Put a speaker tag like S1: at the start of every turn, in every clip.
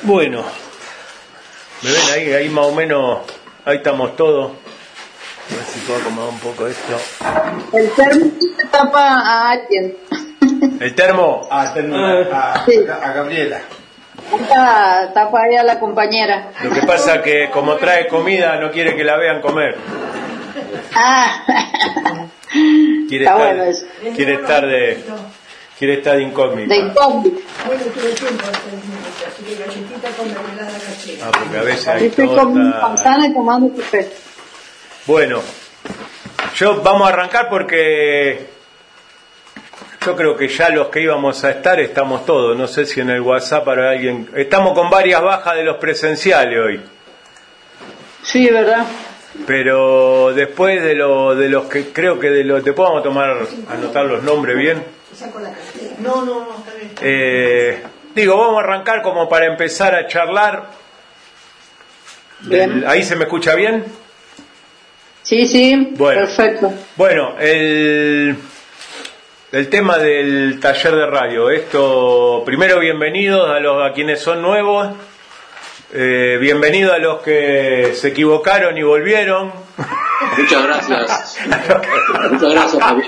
S1: Bueno, ¿me ven ahí? Ahí más o menos, ahí estamos todos. A ver si puedo acomodar un poco esto.
S2: El termo se tapa a alguien.
S1: ¿El termo?
S2: Sí.
S3: A Gabriela.
S2: Tapa ahí a la compañera.
S1: Lo que pasa que como trae comida no quiere que la vean comer. Quiere
S2: Está
S1: estar,
S2: bueno eso.
S1: quiere estar de incógnita.
S2: De incógnito.
S4: Bueno, tuve tiempo así que galletita con mermelada casera.
S1: Porque a veces hay
S2: Estoy comiendo
S1: torta.
S2: manzana y tomando café.
S1: Bueno, vamos a arrancar porque yo creo que ya los que íbamos a estar estamos todos. No sé si en el WhatsApp para alguien. Estamos con varias bajas de los presenciales hoy.
S2: Sí, ¿verdad?
S1: Pero después de los que creo que te podemos anotar los nombres bien.
S4: Saco la cartera. No, está bien.
S1: Vamos a arrancar como para empezar a charlar.
S2: Bien.
S1: ¿Ahí se me escucha bien?
S2: Sí,
S1: Bueno.
S2: perfecto.
S1: Bueno, el tema del taller de radio. Esto, primero bienvenidos a quienes son nuevos. Bienvenidos a los que se equivocaron y volvieron.
S5: Muchas gracias. Muchas gracias, Javier.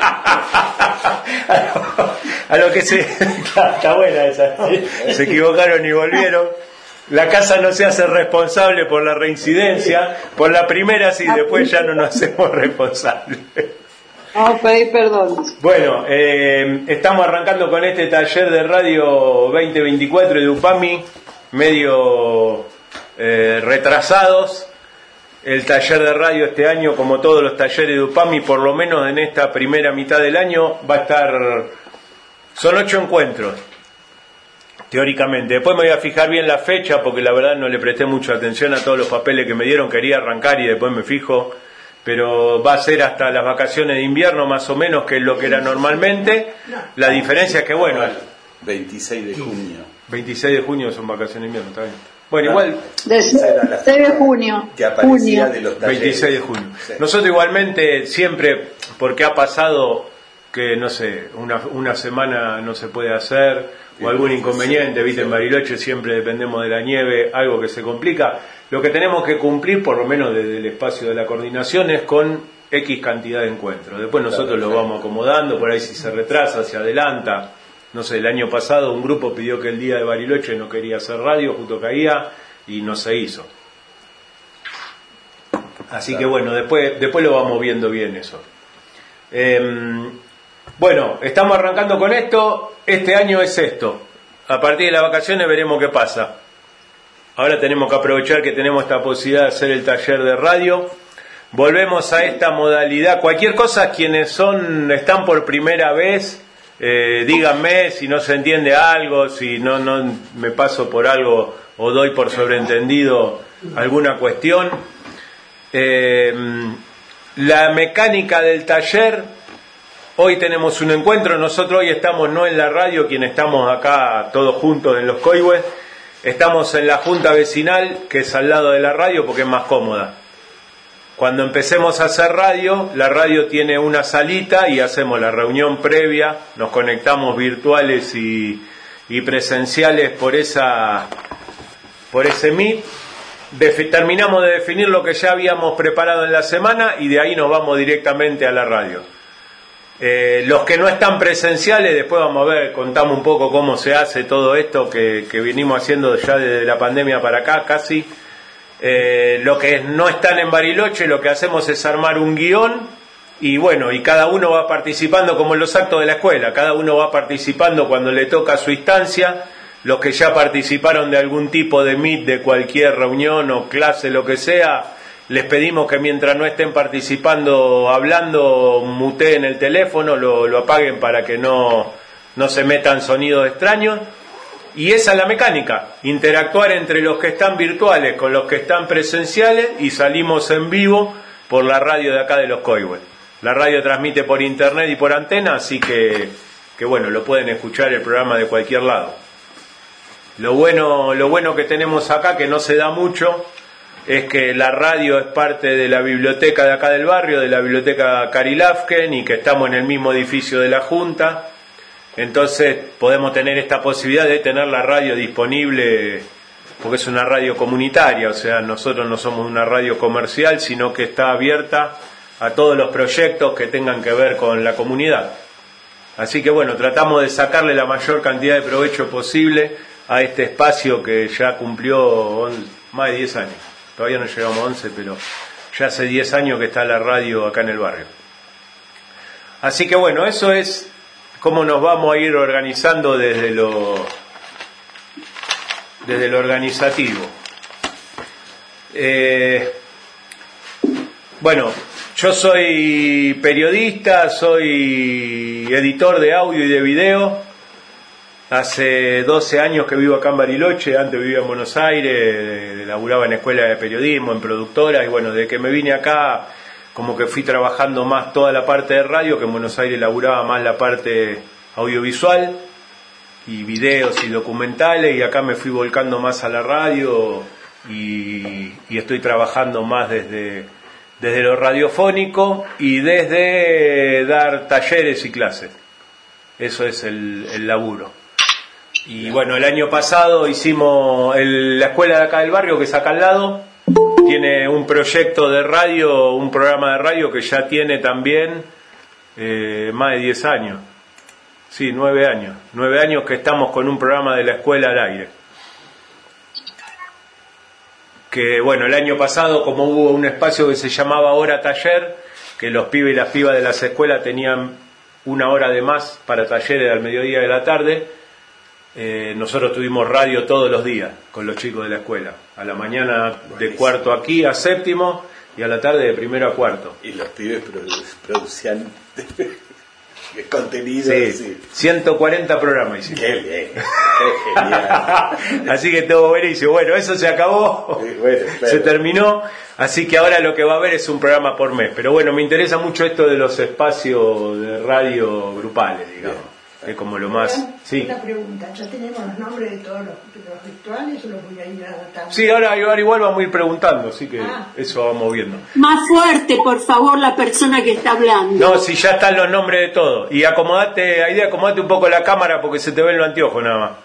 S1: A los que está buena esa. Se equivocaron y volvieron. La casa no se hace responsable por la reincidencia. Por la primera sí, después ya no nos hacemos responsables.
S2: Vamos a pedir perdón.
S1: Bueno, estamos arrancando con este taller de radio 2024 de UPAMI, medio retrasados. El taller de radio este año, como todos los talleres de UPAMI, por lo menos en esta primera mitad del año, va a estar... Son 8 encuentros, teóricamente. Después me voy a fijar bien la fecha, porque la verdad no le presté mucha atención a todos los papeles que me dieron. Quería arrancar y después me fijo. Pero va a ser hasta las vacaciones de invierno, más o menos, que es lo que era normalmente. La diferencia es que, bueno...
S3: 26 de junio.
S1: 26 de junio son vacaciones de invierno, está bien. Bueno, igual...
S2: De 6 de junio.
S3: Que aparecía de los talleres.
S1: 26 de junio.
S3: Sí.
S1: Nosotros igualmente siempre, porque ha pasado que, no sé, una semana no se puede hacer, o algún inconveniente, viste, en Bariloche siempre dependemos de la nieve, algo que se complica. Lo que tenemos que cumplir, por lo menos desde el espacio de la coordinación, es con X cantidad de encuentros. Después nosotros lo vamos acomodando, por ahí si se retrasa, se adelanta. No sé, el año pasado un grupo pidió que el día de Bariloche no quería hacer radio, justo caía, y no se hizo. Así que bueno, después lo vamos viendo bien eso. Bueno, estamos arrancando con esto. Este año es esto. A partir de las vacaciones veremos qué pasa. Ahora tenemos que aprovechar que tenemos esta posibilidad de hacer el taller de radio. Volvemos a esta modalidad. Cualquier cosa, quienes están por primera vez, díganme si no se entiende algo, si no me paso por algo o doy por sobreentendido alguna cuestión. La mecánica del taller, hoy tenemos un encuentro. Nosotros hoy estamos no en la radio, quienes estamos acá todos juntos en Los Coihues, estamos en la junta vecinal, que es al lado de la radio porque es más cómoda. Cuando empecemos a hacer radio, la radio tiene una salita y hacemos la reunión previa, nos conectamos virtuales y presenciales por ese Meet. Terminamos de definir lo que ya habíamos preparado en la semana y de ahí nos vamos directamente a la radio. Los que no están presenciales, después vamos a ver, contamos un poco cómo se hace todo esto que venimos haciendo ya desde la pandemia para acá casi. Lo que no están en Bariloche, lo que hacemos es armar un guión y bueno, y cada uno va participando como en los actos de la escuela, cada uno va participando cuando le toca su instancia. Los que ya participaron de algún tipo de meet, de cualquier reunión o clase, lo que sea, les pedimos que mientras no estén participando, hablando, muteen el teléfono, lo apaguen para que no se metan sonidos extraños. Y esa es la mecánica, interactuar entre los que están virtuales con los que están presenciales y salimos en vivo por la radio de acá de Los Coihues. La radio transmite por internet y por antena, así que bueno, lo pueden escuchar el programa de cualquier lado. Lo bueno que tenemos acá, que no se da mucho, es que la radio es parte de la biblioteca de acá del barrio, de la biblioteca Carilafken, y que estamos en el mismo edificio de la Junta. Entonces podemos tener esta posibilidad de tener la radio disponible porque es una radio comunitaria, o sea, nosotros no somos una radio comercial, sino que está abierta a todos los proyectos que tengan que ver con la comunidad. Así que bueno, tratamos de sacarle la mayor cantidad de provecho posible a este espacio que ya cumplió más de 10 años. Todavía no llegamos a 11, pero ya hace 10 años que está la radio acá en el barrio. Así que bueno, eso es cómo nos vamos a ir organizando desde lo organizativo. Bueno, yo soy periodista, soy editor de audio y de video. Hace 12 años que vivo acá en Bariloche, antes vivía en Buenos Aires, laburaba en escuela de periodismo, en productora, y bueno, desde que me vine acá, como que fui trabajando más toda la parte de radio, que en Buenos Aires laburaba más la parte audiovisual, y videos y documentales, y acá me fui volcando más a la radio, y estoy trabajando más desde lo radiofónico, y desde dar talleres y clases. Eso es el laburo. Y bueno, el año pasado hicimos la escuela de acá del barrio, que es acá al lado, tiene un proyecto de radio, un programa de radio que ya tiene también más de 10 años. Sí, 9 años. 9 años que estamos con un programa de la escuela al aire. Que bueno, el año pasado, como hubo un espacio que se llamaba Hora Taller, que los pibes y las pibas de las escuelas tenían una hora de más para talleres al mediodía de la tarde, nosotros tuvimos radio todos los días con los chicos de la escuela. A la mañana de cuarto aquí a séptimo y a la tarde de primero a cuarto.
S3: Y los pibes producían contenido.
S1: Sí,
S3: sí.
S1: 140 programas hicimos.
S3: Qué bien, qué genial.
S1: Así que todo buenísimo. Bueno, eso se acabó, se terminó. Así que ahora lo que va a haber es un programa por mes. Pero bueno, me interesa mucho esto de los espacios de radio grupales, digamos. Es como lo más... Sí.
S4: Una pregunta, ¿ya tenemos los nombres de todos los rituales o los voy a ir adaptando?
S1: Sí, ahora igual vamos a ir preguntando, así que eso vamos viendo.
S2: Más fuerte, por favor, la persona que está hablando.
S1: No, si ya están los nombres de todos. Y acomodate un poco la cámara porque se te ven los anteojos nada más.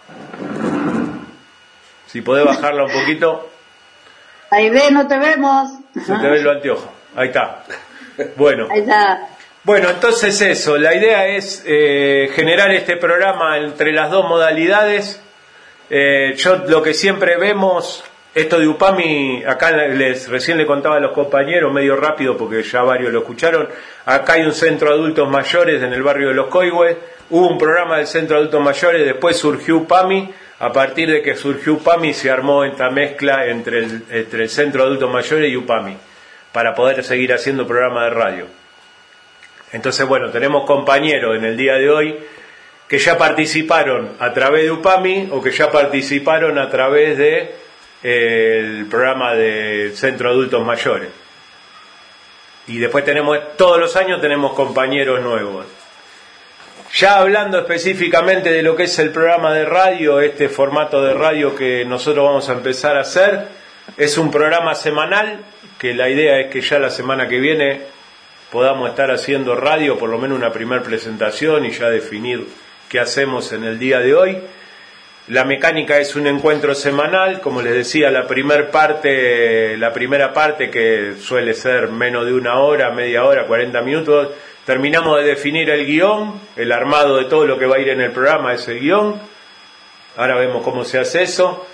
S1: Si podés bajarla un poquito.
S2: Ahí ve, no te vemos.
S1: Se te ven los anteojos. Ahí está. Bueno.
S2: Ahí está.
S1: Bueno, entonces eso, la idea es generar este programa entre las dos modalidades. Yo lo que siempre vemos, esto de UPAMI, acá recién le contaba a los compañeros, medio rápido porque ya varios lo escucharon, acá hay un centro de adultos mayores en el barrio de Los Coihues, hubo un programa del centro de adultos mayores, después surgió UPAMI, a partir de que surgió UPAMI se armó esta mezcla entre el centro de adultos mayores y UPAMI, para poder seguir haciendo programa de radio. Entonces, bueno, tenemos compañeros en el día de hoy que ya participaron a través de UPAMI o que ya participaron a través de el programa del Centro de Adultos Mayores. Y después todos los años tenemos compañeros nuevos. Ya hablando específicamente de lo que es el programa de radio, este formato de radio que nosotros vamos a empezar a hacer, es un programa semanal, que la idea es que ya la semana que viene podamos estar haciendo radio, por lo menos una primera presentación y ya definir qué hacemos en el día de hoy. La mecánica es un encuentro semanal, como les decía, la primera parte que suele ser menos de una hora, media hora, 40 minutos, terminamos de definir el guión, el armado de todo lo que va a ir en el programa es el guión, ahora vemos cómo se hace eso,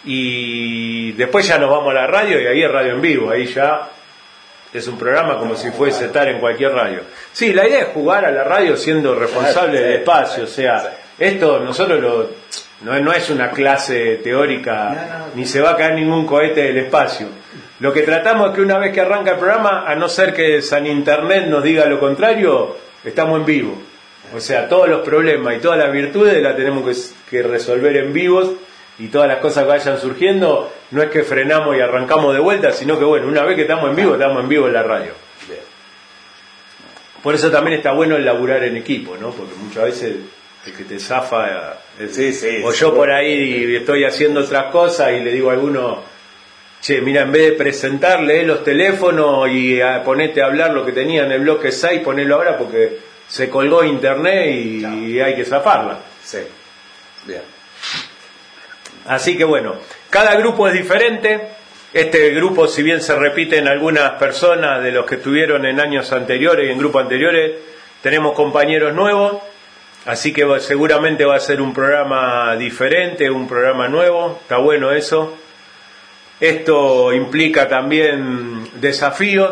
S1: y después ya nos vamos a la radio y ahí es radio en vivo, ahí ya es un programa como si fuese estar en cualquier radio. Sí, la idea es jugar a la radio siendo responsable del espacio, o sea, esto nosotros no es una clase teórica, ni se va a caer ningún cohete del espacio. Lo que tratamos es que una vez que arranca el programa, a no ser que San Internet nos diga lo contrario, estamos en vivo. O sea, todos los problemas y todas las virtudes las tenemos que resolver en vivos, y todas las cosas que vayan surgiendo, no es que frenamos y arrancamos de vuelta, sino que bueno, una vez que estamos en vivo en la radio. Por eso también está bueno el laburar en equipo, ¿no? Porque muchas veces el que te zafa o yo por ahí estoy haciendo otras cosas y le digo a alguno, che, mira, en vez de presentarle los teléfonos y ponete a hablar lo que tenía en el bloque 6, ponelo ahora porque se colgó internet y hay que zafarla.
S3: Sí, bien.
S1: Así que bueno, cada grupo es diferente. Este grupo, si bien se repiten algunas personas de los que estuvieron en años anteriores y en grupos anteriores, tenemos compañeros nuevos, así que seguramente va a ser un programa diferente, un programa nuevo. Está bueno eso. Esto implica también desafíos,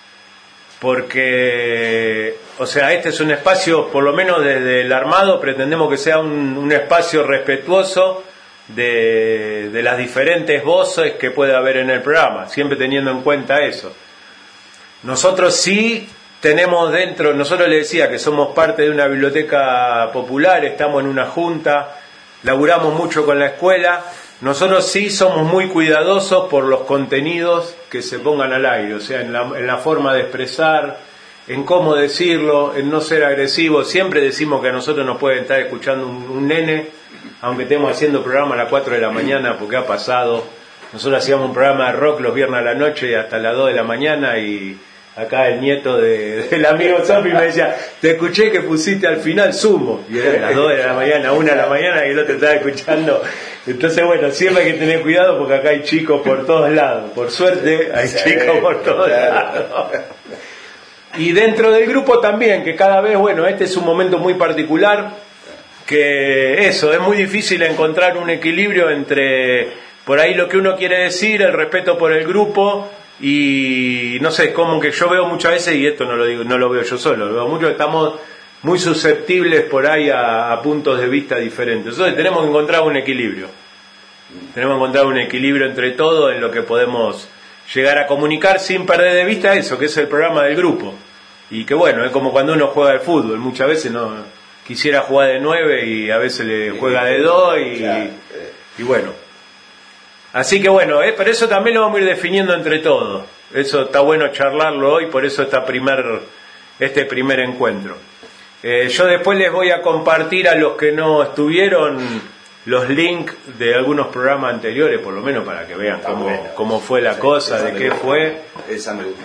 S1: porque, o sea, este es un espacio, por lo menos desde el armado, pretendemos que sea un espacio respetuoso de las diferentes voces que puede haber en el programa, siempre teniendo en cuenta eso. Nosotros sí tenemos dentro, nosotros le decía que somos parte de una biblioteca popular, estamos en una junta, laburamos mucho con la escuela. Nosotros sí somos muy cuidadosos por los contenidos que se pongan al aire, o sea, en la forma de expresar, en cómo decirlo, en no ser agresivos. Siempre decimos que a nosotros nos puede estar escuchando un nene, aunque estemos haciendo programa a las 4 de la mañana, porque ha pasado. Nosotros hacíamos un programa de rock los viernes a la noche hasta las 2 de la mañana, y acá el nieto del amigo Zampi me decía, te escuché que pusiste al final Sumo, y era las 2 de la mañana, 1 de la mañana, y el otro estaba escuchando. Entonces, bueno, siempre hay que tener cuidado porque acá hay chicos por todos lados. Por suerte, hay chicos por todos lados. Y dentro del grupo también, que cada vez, bueno, este es un momento muy particular, que eso, es muy difícil encontrar un equilibrio entre, por ahí lo que uno quiere decir, el respeto por el grupo, y no sé, como que yo veo muchas veces, y esto no lo digo, no lo veo yo solo, lo veo mucho, estamos muy susceptibles por ahí a puntos de vista diferentes. Entonces tenemos que encontrar un equilibrio. Tenemos que encontrar un equilibrio entre todo en lo que podemos llegar a comunicar sin perder de vista eso, que es el programa del grupo. Y que bueno, es como cuando uno juega al fútbol, muchas veces no quisiera jugar de 9 y a veces le juega de 2 y bueno. Así que bueno, pero eso también lo vamos a ir definiendo entre todos. Eso está bueno charlarlo hoy, por eso este primer encuentro. Yo después les voy a compartir a los que no estuvieron los links de algunos programas anteriores, por lo menos para que vean cómo fue la cosa, de qué fue.
S3: Esa me gusta.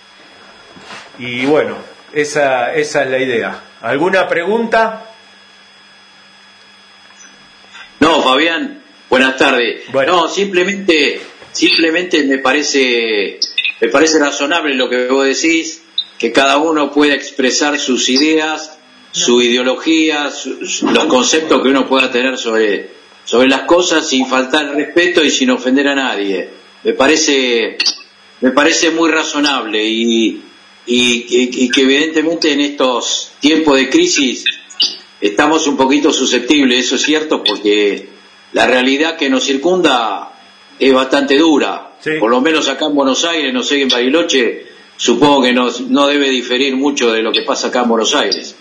S1: Y bueno, esa es la idea. ¿Alguna pregunta?
S5: No, Fabián, buenas tardes.
S1: Bueno.
S5: No, simplemente me parece razonable lo que vos decís, que cada uno pueda expresar sus ideas, su ideología, los conceptos que uno pueda tener sobre las cosas sin faltar el respeto y sin ofender a nadie. Me parece muy razonable y que evidentemente en estos tiempos de crisis estamos un poquito susceptibles, eso es cierto, porque la realidad que nos circunda es bastante dura. Sí. Por lo menos acá en Buenos Aires, no sé, en Bariloche, supongo que no debe diferir mucho de lo que pasa acá en Buenos Aires.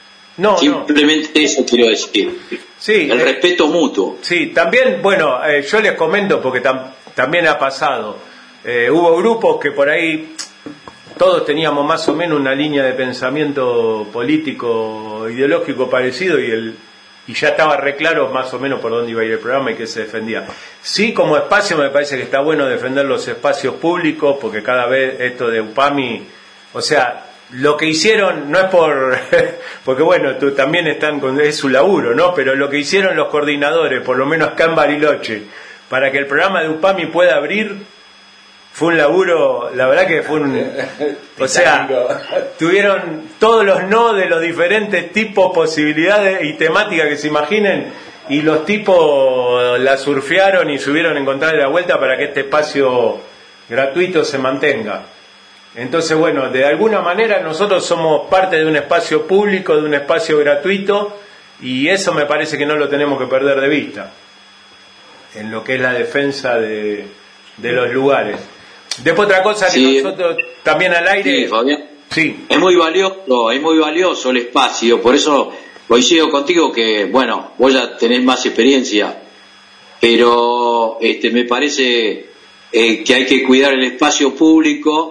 S5: Simplemente eso quiero decir.
S1: Sí,
S5: el respeto mutuo.
S1: Sí, también, bueno, yo les comento porque también ha pasado. Hubo grupos que por ahí todos teníamos más o menos una línea de pensamiento político, ideológico parecido, y ya estaba re claro más o menos por dónde iba a ir el programa y qué se defendía. Sí, como espacio me parece que está bueno defender los espacios públicos, porque cada vez esto de UPAMI, o sea, lo que hicieron no es porque bueno, tú también es su laburo, ¿no? Pero lo que hicieron los coordinadores, por lo menos acá en Bariloche, para que el programa de UPAMI pueda abrir, fue un laburo, la verdad que fue o sea, tuvieron todos los no de los diferentes tipos, posibilidades y temáticas que se imaginen, y los tipos la surfearon y subieron a encontrarle la vuelta para que este espacio gratuito se mantenga. Entonces, bueno, de alguna manera nosotros somos parte de un espacio público, de un espacio gratuito, y eso me parece que no lo tenemos que perder de vista en lo que es la defensa de los lugares. Después otra cosa que nosotros también al aire...
S5: Sí, Fabián.
S1: Sí.
S5: Es muy valioso el espacio, por eso coincido contigo que, bueno, vos ya tenés más experiencia, pero me parece que hay que cuidar el espacio público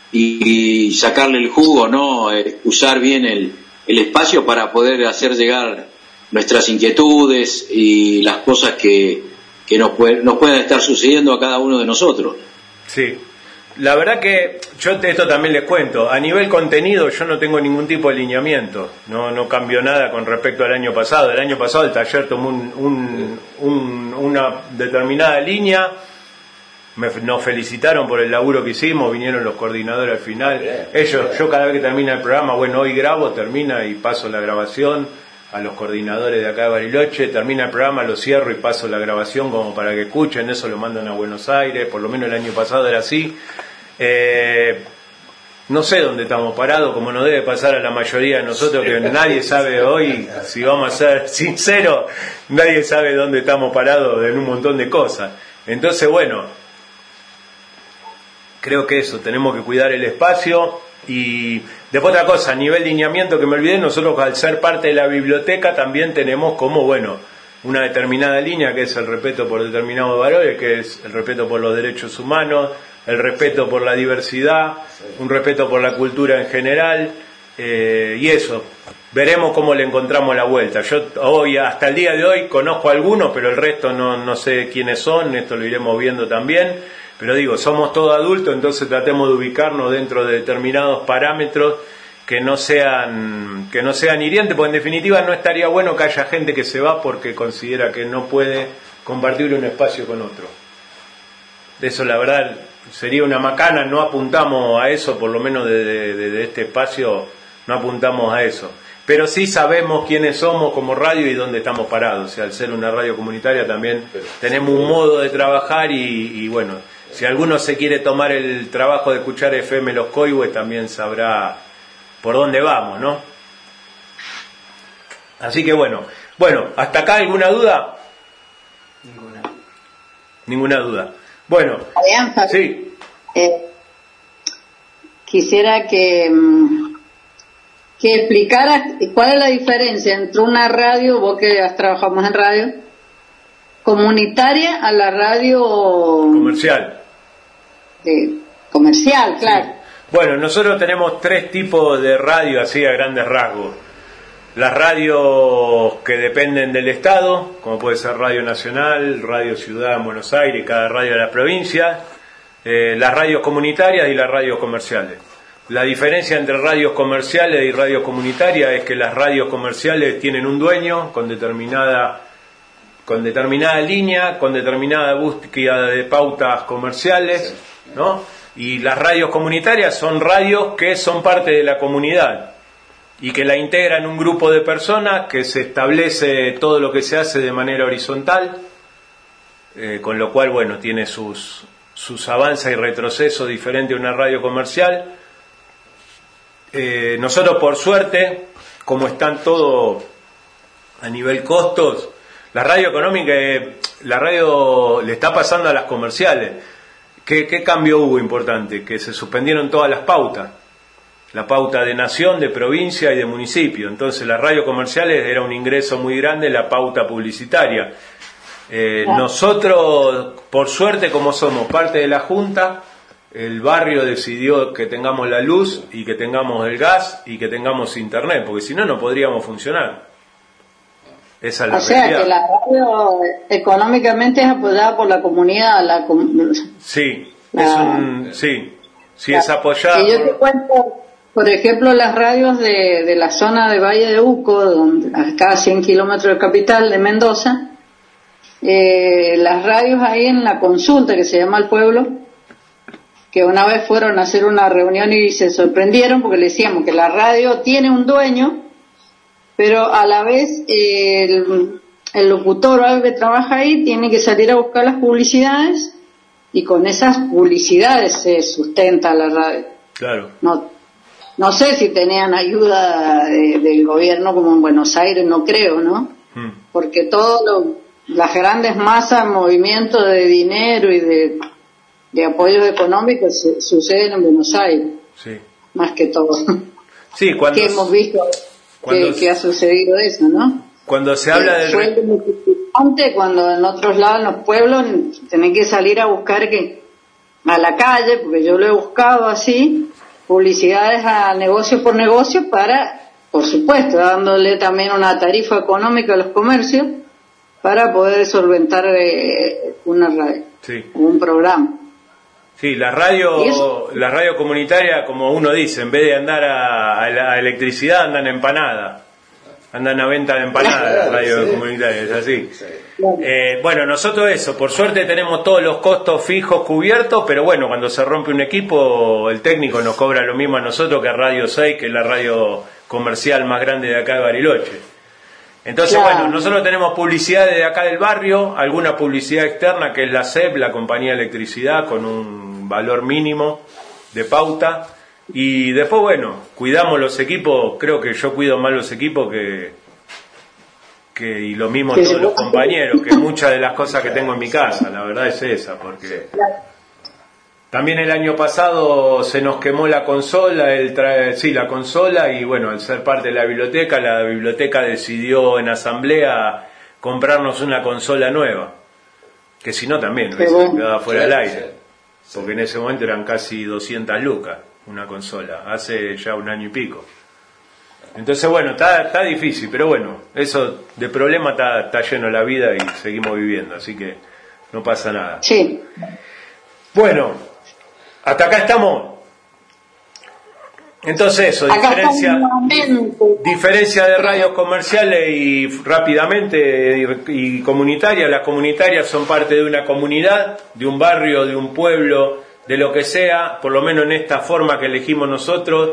S5: y sacarle el jugo, ¿no? Usar bien el espacio para poder hacer llegar nuestras inquietudes y las cosas que nos puedan estar sucediendo a cada uno de nosotros.
S1: Sí, La verdad que yo esto también les cuento, a nivel contenido yo no tengo ningún tipo de lineamiento, no cambio nada con respecto al año pasado. El año pasado el taller tomó una determinada línea, nos felicitaron por el laburo que hicimos, vinieron los coordinadores al final, yo cada vez que termina el programa, bueno, hoy grabo, termina y paso la grabación a los coordinadores de acá de Bariloche, termina el programa, lo cierro y paso la grabación como para que escuchen, eso lo mandan a Buenos Aires, por lo menos el año pasado era así. No sé dónde estamos parados, como nos debe pasar a la mayoría de nosotros, que nadie sabe hoy, si vamos a ser sinceros, nadie sabe dónde estamos parados en un montón de cosas. Entonces, bueno, creo que eso, tenemos que cuidar el espacio. Y después otra cosa, a nivel de lineamiento que me olvidé, nosotros al ser parte de la biblioteca también tenemos como, bueno, una determinada línea que es el respeto por determinados valores, que es el respeto por los derechos humanos, el respeto por la diversidad, un respeto por la cultura en general, y eso, veremos cómo le encontramos la vuelta. Yo hoy, hasta el día de hoy, conozco a algunos, pero el resto no sé quiénes son, esto lo iremos viendo también, pero digo, somos todos adultos, entonces tratemos de ubicarnos dentro de determinados parámetros que no sean hirientes, porque en definitiva no estaría bueno que haya gente que se va porque considera que no puede compartir un espacio con otro. De eso la verdad sería una macana, no apuntamos a eso, por lo menos de este espacio no apuntamos a eso. Pero sí sabemos quiénes somos como radio y dónde estamos parados. O sea, al ser una radio comunitaria también tenemos un modo de trabajar y bueno, si alguno se quiere tomar el trabajo de escuchar FM Los Coihues también sabrá por dónde vamos, ¿no? Así que bueno, ¿hasta acá alguna duda? Ninguna duda. Bueno,
S2: Fabián,
S1: sí.
S2: Quisiera que explicaras cuál es la diferencia entre una radio, vos que has trabajado más en radio, comunitaria a la radio
S1: comercial.
S2: Comercial, claro.
S1: Sí. Bueno, nosotros tenemos 3 tipos de radio así a grandes rasgos. Las radios que dependen del Estado, como puede ser Radio Nacional, Radio Ciudad en Buenos Aires, cada radio de la provincia, las radios comunitarias y las radios comerciales. La diferencia entre radios comerciales y radios comunitarias es que las radios comerciales tienen un dueño con determinada línea, con determinada búsqueda de pautas comerciales, ¿no? Y las radios comunitarias son radios que son parte de la comunidad y que la integran un grupo de personas, que se establece todo lo que se hace de manera horizontal, con lo cual, bueno, tiene sus avances y retrocesos diferentes a una radio comercial. Nosotros, por suerte, como están todo a nivel costos, la radio económica, la radio le está pasando a las comerciales. ¿Qué cambio hubo importante? Que se suspendieron todas las pautas. La pauta de nación, de provincia y de municipio. Entonces las radios comerciales era un ingreso muy grande, la pauta publicitaria. Nosotros, por suerte, como somos parte de la Junta, el barrio decidió que tengamos la luz y que tengamos el gas y que tengamos internet, porque si no, no podríamos funcionar. Esa es la realidad.
S2: O sea, que la radio económicamente es apoyada por la comunidad.
S1: Sí, es apoyada.
S2: Y yo te cuento, por ejemplo, las radios de la zona de Valle de Uco, donde, acá a 100 kilómetros de capital de Mendoza, las radios ahí en la consulta que se llama El Pueblo, que una vez fueron a hacer una reunión y se sorprendieron porque le decíamos que la radio tiene un dueño, pero a la vez el locutor o algo que trabaja ahí tiene que salir a buscar las publicidades y con esas publicidades se sustenta la radio.
S1: Claro.
S2: No sé si tenían ayuda del gobierno como en Buenos Aires, no creo, ¿no? Porque las grandes masas, movimientos de dinero y de apoyos económicos suceden en Buenos Aires,
S1: sí,
S2: más que todo.
S1: Sí,
S2: que hemos visto que ha sucedido eso, ¿no?
S1: Cuando se habla del...
S2: Fue antes, cuando en otros lados, en los pueblos, tenés que salir a buscar a la calle, porque yo lo he buscado así, publicidades a negocio por negocio para, por supuesto, dándole también una tarifa económica a los comercios para poder solventar una radio,
S1: sí,
S2: un programa.
S1: Sí, la
S2: ¿Y eso?
S1: radio comunitaria, como uno dice, en vez de andar a la electricidad, andan a empanada. Andan a venta de empanadas las radios
S3: Sí.
S1: comunitarias, es así.
S3: Sí.
S1: Bueno, nosotros eso, por suerte tenemos todos los costos fijos cubiertos, pero bueno, cuando se rompe un equipo, el técnico nos cobra lo mismo a nosotros que a Radio 6, que es la radio comercial más grande de acá de Bariloche. Entonces,
S2: Claro.
S1: bueno, nosotros tenemos publicidad de acá del barrio, alguna publicidad externa que es la CEP, la compañía de electricidad, con un valor mínimo de pauta. Y después, bueno, cuidamos los equipos, creo que yo cuido más los equipos y lo mismo
S2: Que
S1: todos
S2: se
S1: los
S2: pueda-
S1: compañeros, que muchas de las cosas que tengo en mi casa, la verdad es esa, porque también el año pasado se nos quemó la consola, la consola, y bueno, al ser parte de la biblioteca decidió en asamblea comprarnos una consola nueva, que si no también
S2: Qué
S1: hubiese
S2: bueno.
S1: quedado fuera del
S3: Sí,
S1: aire, porque en ese momento eran casi 200 lucas una consola, hace ya un año y pico. Entonces, bueno, está difícil, pero bueno, eso de problema está lleno la vida y seguimos viviendo, así que no pasa nada.
S2: Sí.
S1: Bueno, hasta acá estamos. Entonces eso,
S2: Acá
S1: diferencia,
S2: estamos nuevamente.
S1: diferencia de radios comerciales y rápidamente y comunitarias. Las comunitarias son parte de una comunidad, de un barrio, de un pueblo, de lo que sea, por lo menos en esta forma que elegimos nosotros.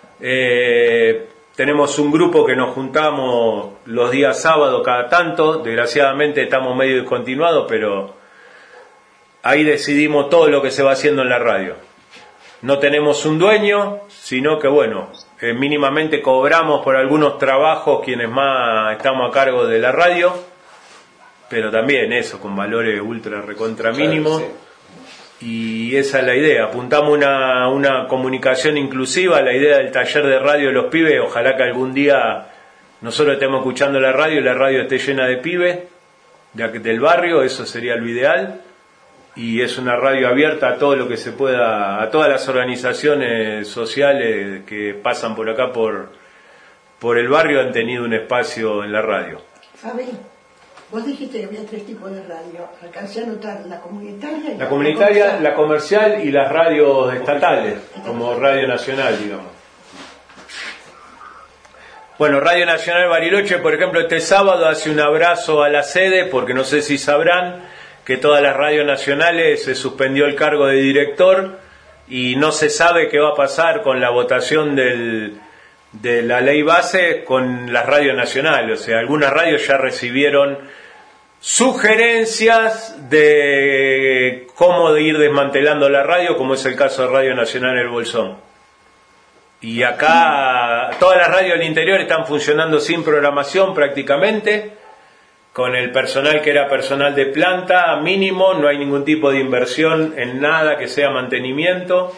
S1: Tenemos un grupo que nos juntamos los días sábados cada tanto. Desgraciadamente estamos medio descontinuados, pero ahí decidimos todo lo que se va haciendo en la radio. No tenemos un dueño, sino que bueno, mínimamente cobramos por algunos trabajos quienes más estamos a cargo de la radio, pero también eso, con valores ultra recontra mínimos.
S3: Claro,
S1: Y esa es la idea, apuntamos una comunicación inclusiva, la idea del taller de radio de los pibes, ojalá que algún día nosotros estemos escuchando la radio y la radio esté llena de pibes del barrio, eso sería lo ideal. Y es una radio abierta a todo lo que se pueda, a todas las organizaciones sociales que pasan por acá por el barrio han tenido un espacio en la radio.
S4: Fabi, vos dijiste que había 3 tipos de radio. Alcancé a notar la comunitaria y
S1: La comunitaria,
S4: comercial.
S1: la comercial y las radios estatales, como Radio Nacional, digamos. Bueno, Radio Nacional Bariloche, por ejemplo, este sábado hace un abrazo a la sede, porque no sé si sabrán que todas las radios nacionales se suspendió el cargo de director y no se sabe qué va a pasar con la votación de la ley base con las radios nacionales. O sea, algunas radios ya recibieron sugerencias de cómo ir desmantelando la radio, como es el caso de Radio Nacional El Bolsón. Y acá todas las radios del interior están funcionando sin programación prácticamente, con el personal que era personal de planta mínimo, no hay ningún tipo de inversión en nada que sea mantenimiento.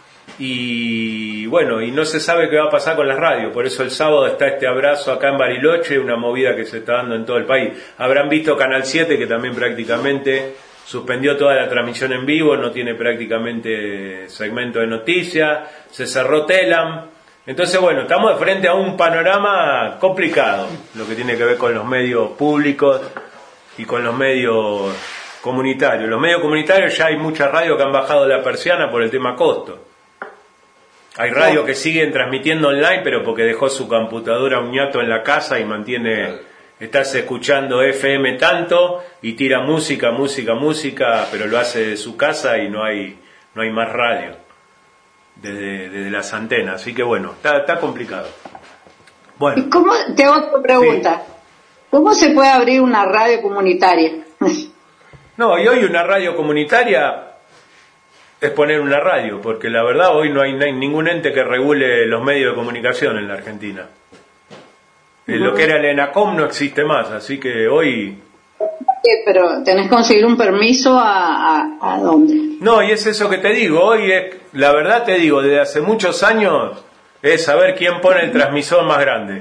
S1: Y bueno, y no se sabe qué va a pasar con las radios, por eso el sábado está este abrazo acá en Bariloche, una movida que se está dando en todo el país. Habrán visto Canal 7, que también prácticamente suspendió toda la transmisión en vivo, no tiene prácticamente segmento de noticias, se cerró Telam. Entonces, bueno, estamos de frente a un panorama complicado, lo que tiene que ver con los medios públicos y con los medios comunitarios. Los medios comunitarios ya hay muchas radios que han bajado la persiana por el tema costo. Hay radios que siguen transmitiendo online, pero porque dejó su computadora un ñato en la casa y mantiene, estás escuchando FM tanto y tira música, pero lo hace de su casa y no hay más radio desde las antenas. Así que bueno, está complicado. Bueno,
S2: ¿Y cómo, te hago otra pregunta?
S1: Sí.
S2: ¿Cómo se puede abrir una radio comunitaria?
S1: no, y hoy una radio comunitaria es poner una radio, porque la verdad hoy no hay ningún ente que regule los medios de comunicación en la Argentina. Lo que era el ENACOM no existe más, así que hoy...
S2: Sí, pero tenés que conseguir un permiso a dónde.
S1: No, y es eso que te digo, hoy es, la verdad te digo, desde hace muchos años es saber quién pone el transmisor más grande.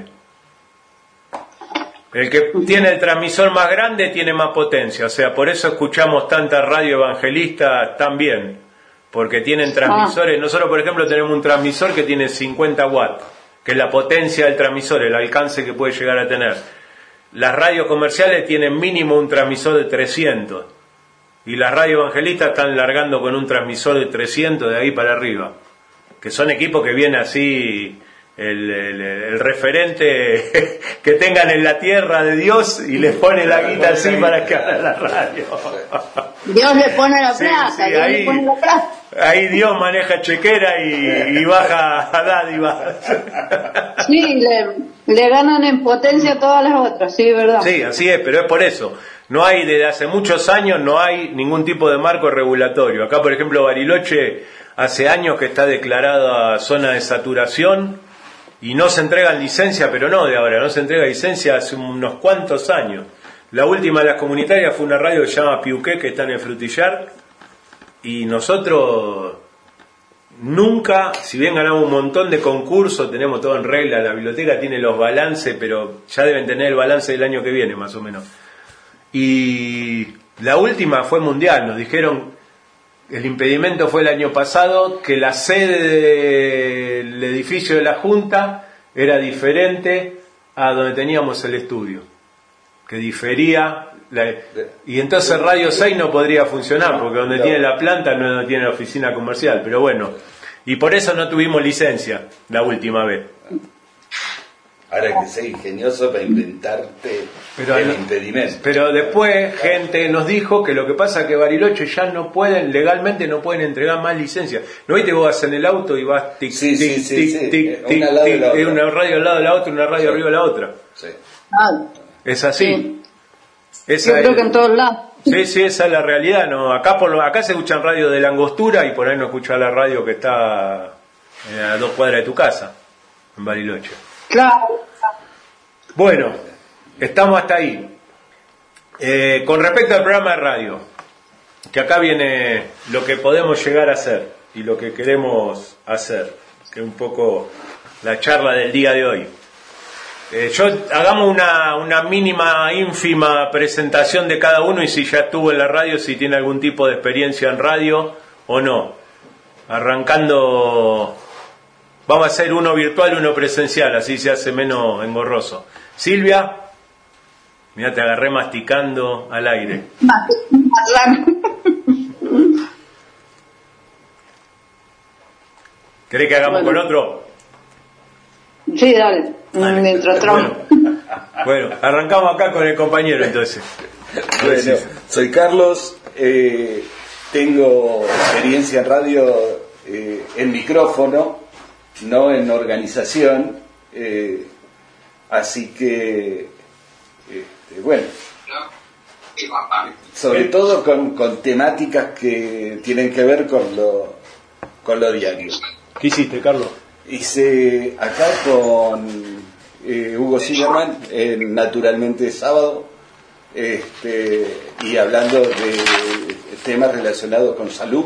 S1: El que tiene el transmisor más grande tiene más potencia, o sea, por eso escuchamos tantas radio evangelistas tan bien, porque tienen transmisores. Nosotros, por ejemplo, tenemos un transmisor que tiene 50 watts, que es la potencia del transmisor, el alcance que puede llegar a tener. Las radios comerciales tienen mínimo un transmisor de 300. y las radio evangelistas están largando con un transmisor de 300 de ahí para arriba, que son equipos que viene así el referente que tengan en la tierra de Dios y les pone la guita así para que abra la radio.
S2: Dios le pone la plata,
S1: sí,
S2: Dios le pone la plata.
S1: Ahí Dios maneja chequera y baja a dádivas.
S2: Sí, le ganan en potencia a todas las otras, sí, ¿verdad?
S1: Sí, así es, pero es por eso. No hay, desde hace muchos años, no hay ningún tipo de marco regulatorio. Acá, por ejemplo, Bariloche hace años que está declarada zona de saturación y no se entregan licencia, pero no de ahora, no se entrega licencia hace unos cuantos años. La última de las comunitarias fue una radio que se llama Piuqué, que está en el Frutillar, y nosotros nunca, si bien ganamos un montón de concursos, tenemos todo en regla, la biblioteca tiene los balances, pero ya deben tener el balance del año que viene, más o menos. Y la última fue mundial, nos dijeron, el impedimento fue el año pasado, que la sede del edificio de la Junta era diferente a donde teníamos el estudio, que difería, y entonces Radio 6 no podría funcionar, porque donde tiene la planta no tiene la oficina comercial, pero bueno, y por eso no tuvimos licencia la última vez.
S3: Ahora que sea ingenioso para inventarte el impedimento.
S1: Pero después gente nos dijo que lo que pasa es que Bariloche ya no pueden, legalmente no pueden entregar más licencias. ¿No viste que vos vas en el auto y vas tic, tic, tic, tic, tic, tic, una radio al lado de la otra, una radio arriba de la otra?
S3: Sí.
S1: Es así.
S2: Sí. Yo creo que en todos lados.
S1: Sí, esa es la realidad. No, acá se escuchan radio de la Angostura y por ahí no escuchás la radio que está a 2 cuadras de tu casa, en Bariloche.
S2: Claro.
S1: Bueno, estamos hasta ahí. Con respecto al programa de radio, que acá viene lo que podemos llegar a hacer y lo que queremos hacer, que es un poco la charla del día de hoy. Hagamos una mínima, ínfima presentación de cada uno y si ya estuvo en la radio, si tiene algún tipo de experiencia en radio o no. Arrancando, vamos a hacer uno virtual, uno presencial, así se hace menos engorroso. Silvia, mira, te agarré masticando al aire. ¿Querés que hagamos con otro?
S2: Sí, dale. Mientras
S1: bueno, arrancamos acá con el compañero entonces.
S3: Bueno, soy Carlos, tengo experiencia en radio en micrófono, no en organización, así que, bueno, sobre todo con temáticas que tienen que ver con lo diario.
S1: ¿Qué hiciste, Carlos?
S3: Hice acá con Hugo Zimmerman, Naturalmente Sábado, y hablando de temas relacionados con salud,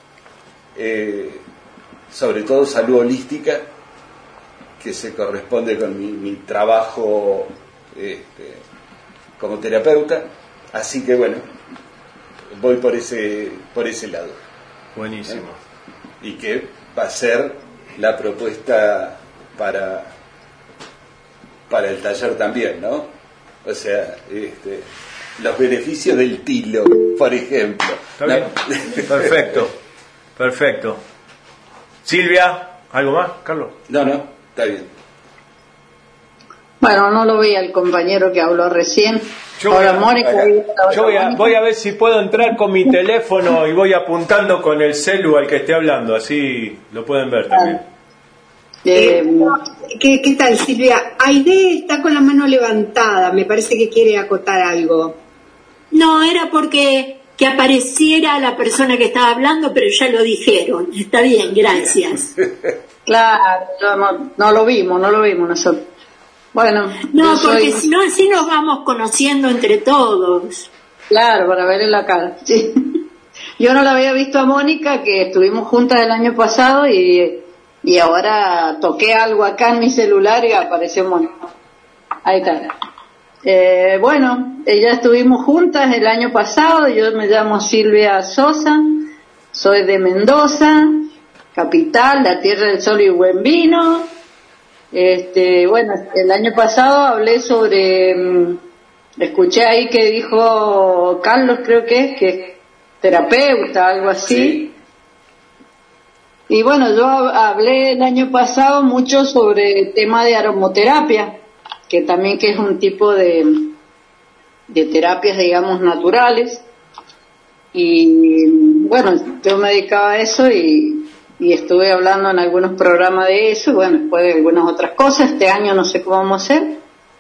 S3: sobre todo salud holística, que se corresponde con mi trabajo como terapeuta, así que bueno, voy por ese lado.
S1: Buenísimo.
S3: Y que va a ser la propuesta para el taller también, ¿no? O sea, los beneficios del tilo, por ejemplo.
S1: ¿Está bien? Perfecto. Silvia, ¿algo más, Carlos?
S3: No, está bien.
S2: Bueno, no lo vi al compañero que habló recién.
S1: Voy a ver si puedo entrar con mi teléfono y voy apuntando con el celu al que esté hablando, así lo pueden ver también.
S6: ¿Qué tal, Silvia? Aide está con la mano levantada, me parece que quiere acotar algo.
S7: No, era porque que apareciera la persona que estaba hablando, pero ya lo dijeron. Está bien, gracias.
S2: Claro, no lo vimos nosotros. Bueno,
S7: no, porque si no, así nos vamos conociendo entre todos.
S2: Claro, para verle la cara. Sí. Yo no la había visto a Mónica, que estuvimos juntas el año pasado y ahora toqué algo acá en mi celular y apareció Mónica. Ahí está. Bueno, ya estuvimos juntas el año pasado. Yo me llamo Silvia Sosa, soy de Mendoza, capital, la tierra del sol y buen vino. Bueno, el año pasado hablé sobre, escuché ahí que dijo Carlos, creo que terapeuta, algo así.
S3: Sí.
S2: Y bueno, yo hablé el año pasado mucho sobre el tema de aromoterapia, que también que es un tipo de terapias, digamos, naturales. Y bueno, yo me dedicaba a eso y estuve hablando en algunos programas de eso, y bueno, después de algunas otras cosas. Este año no sé cómo vamos a hacer.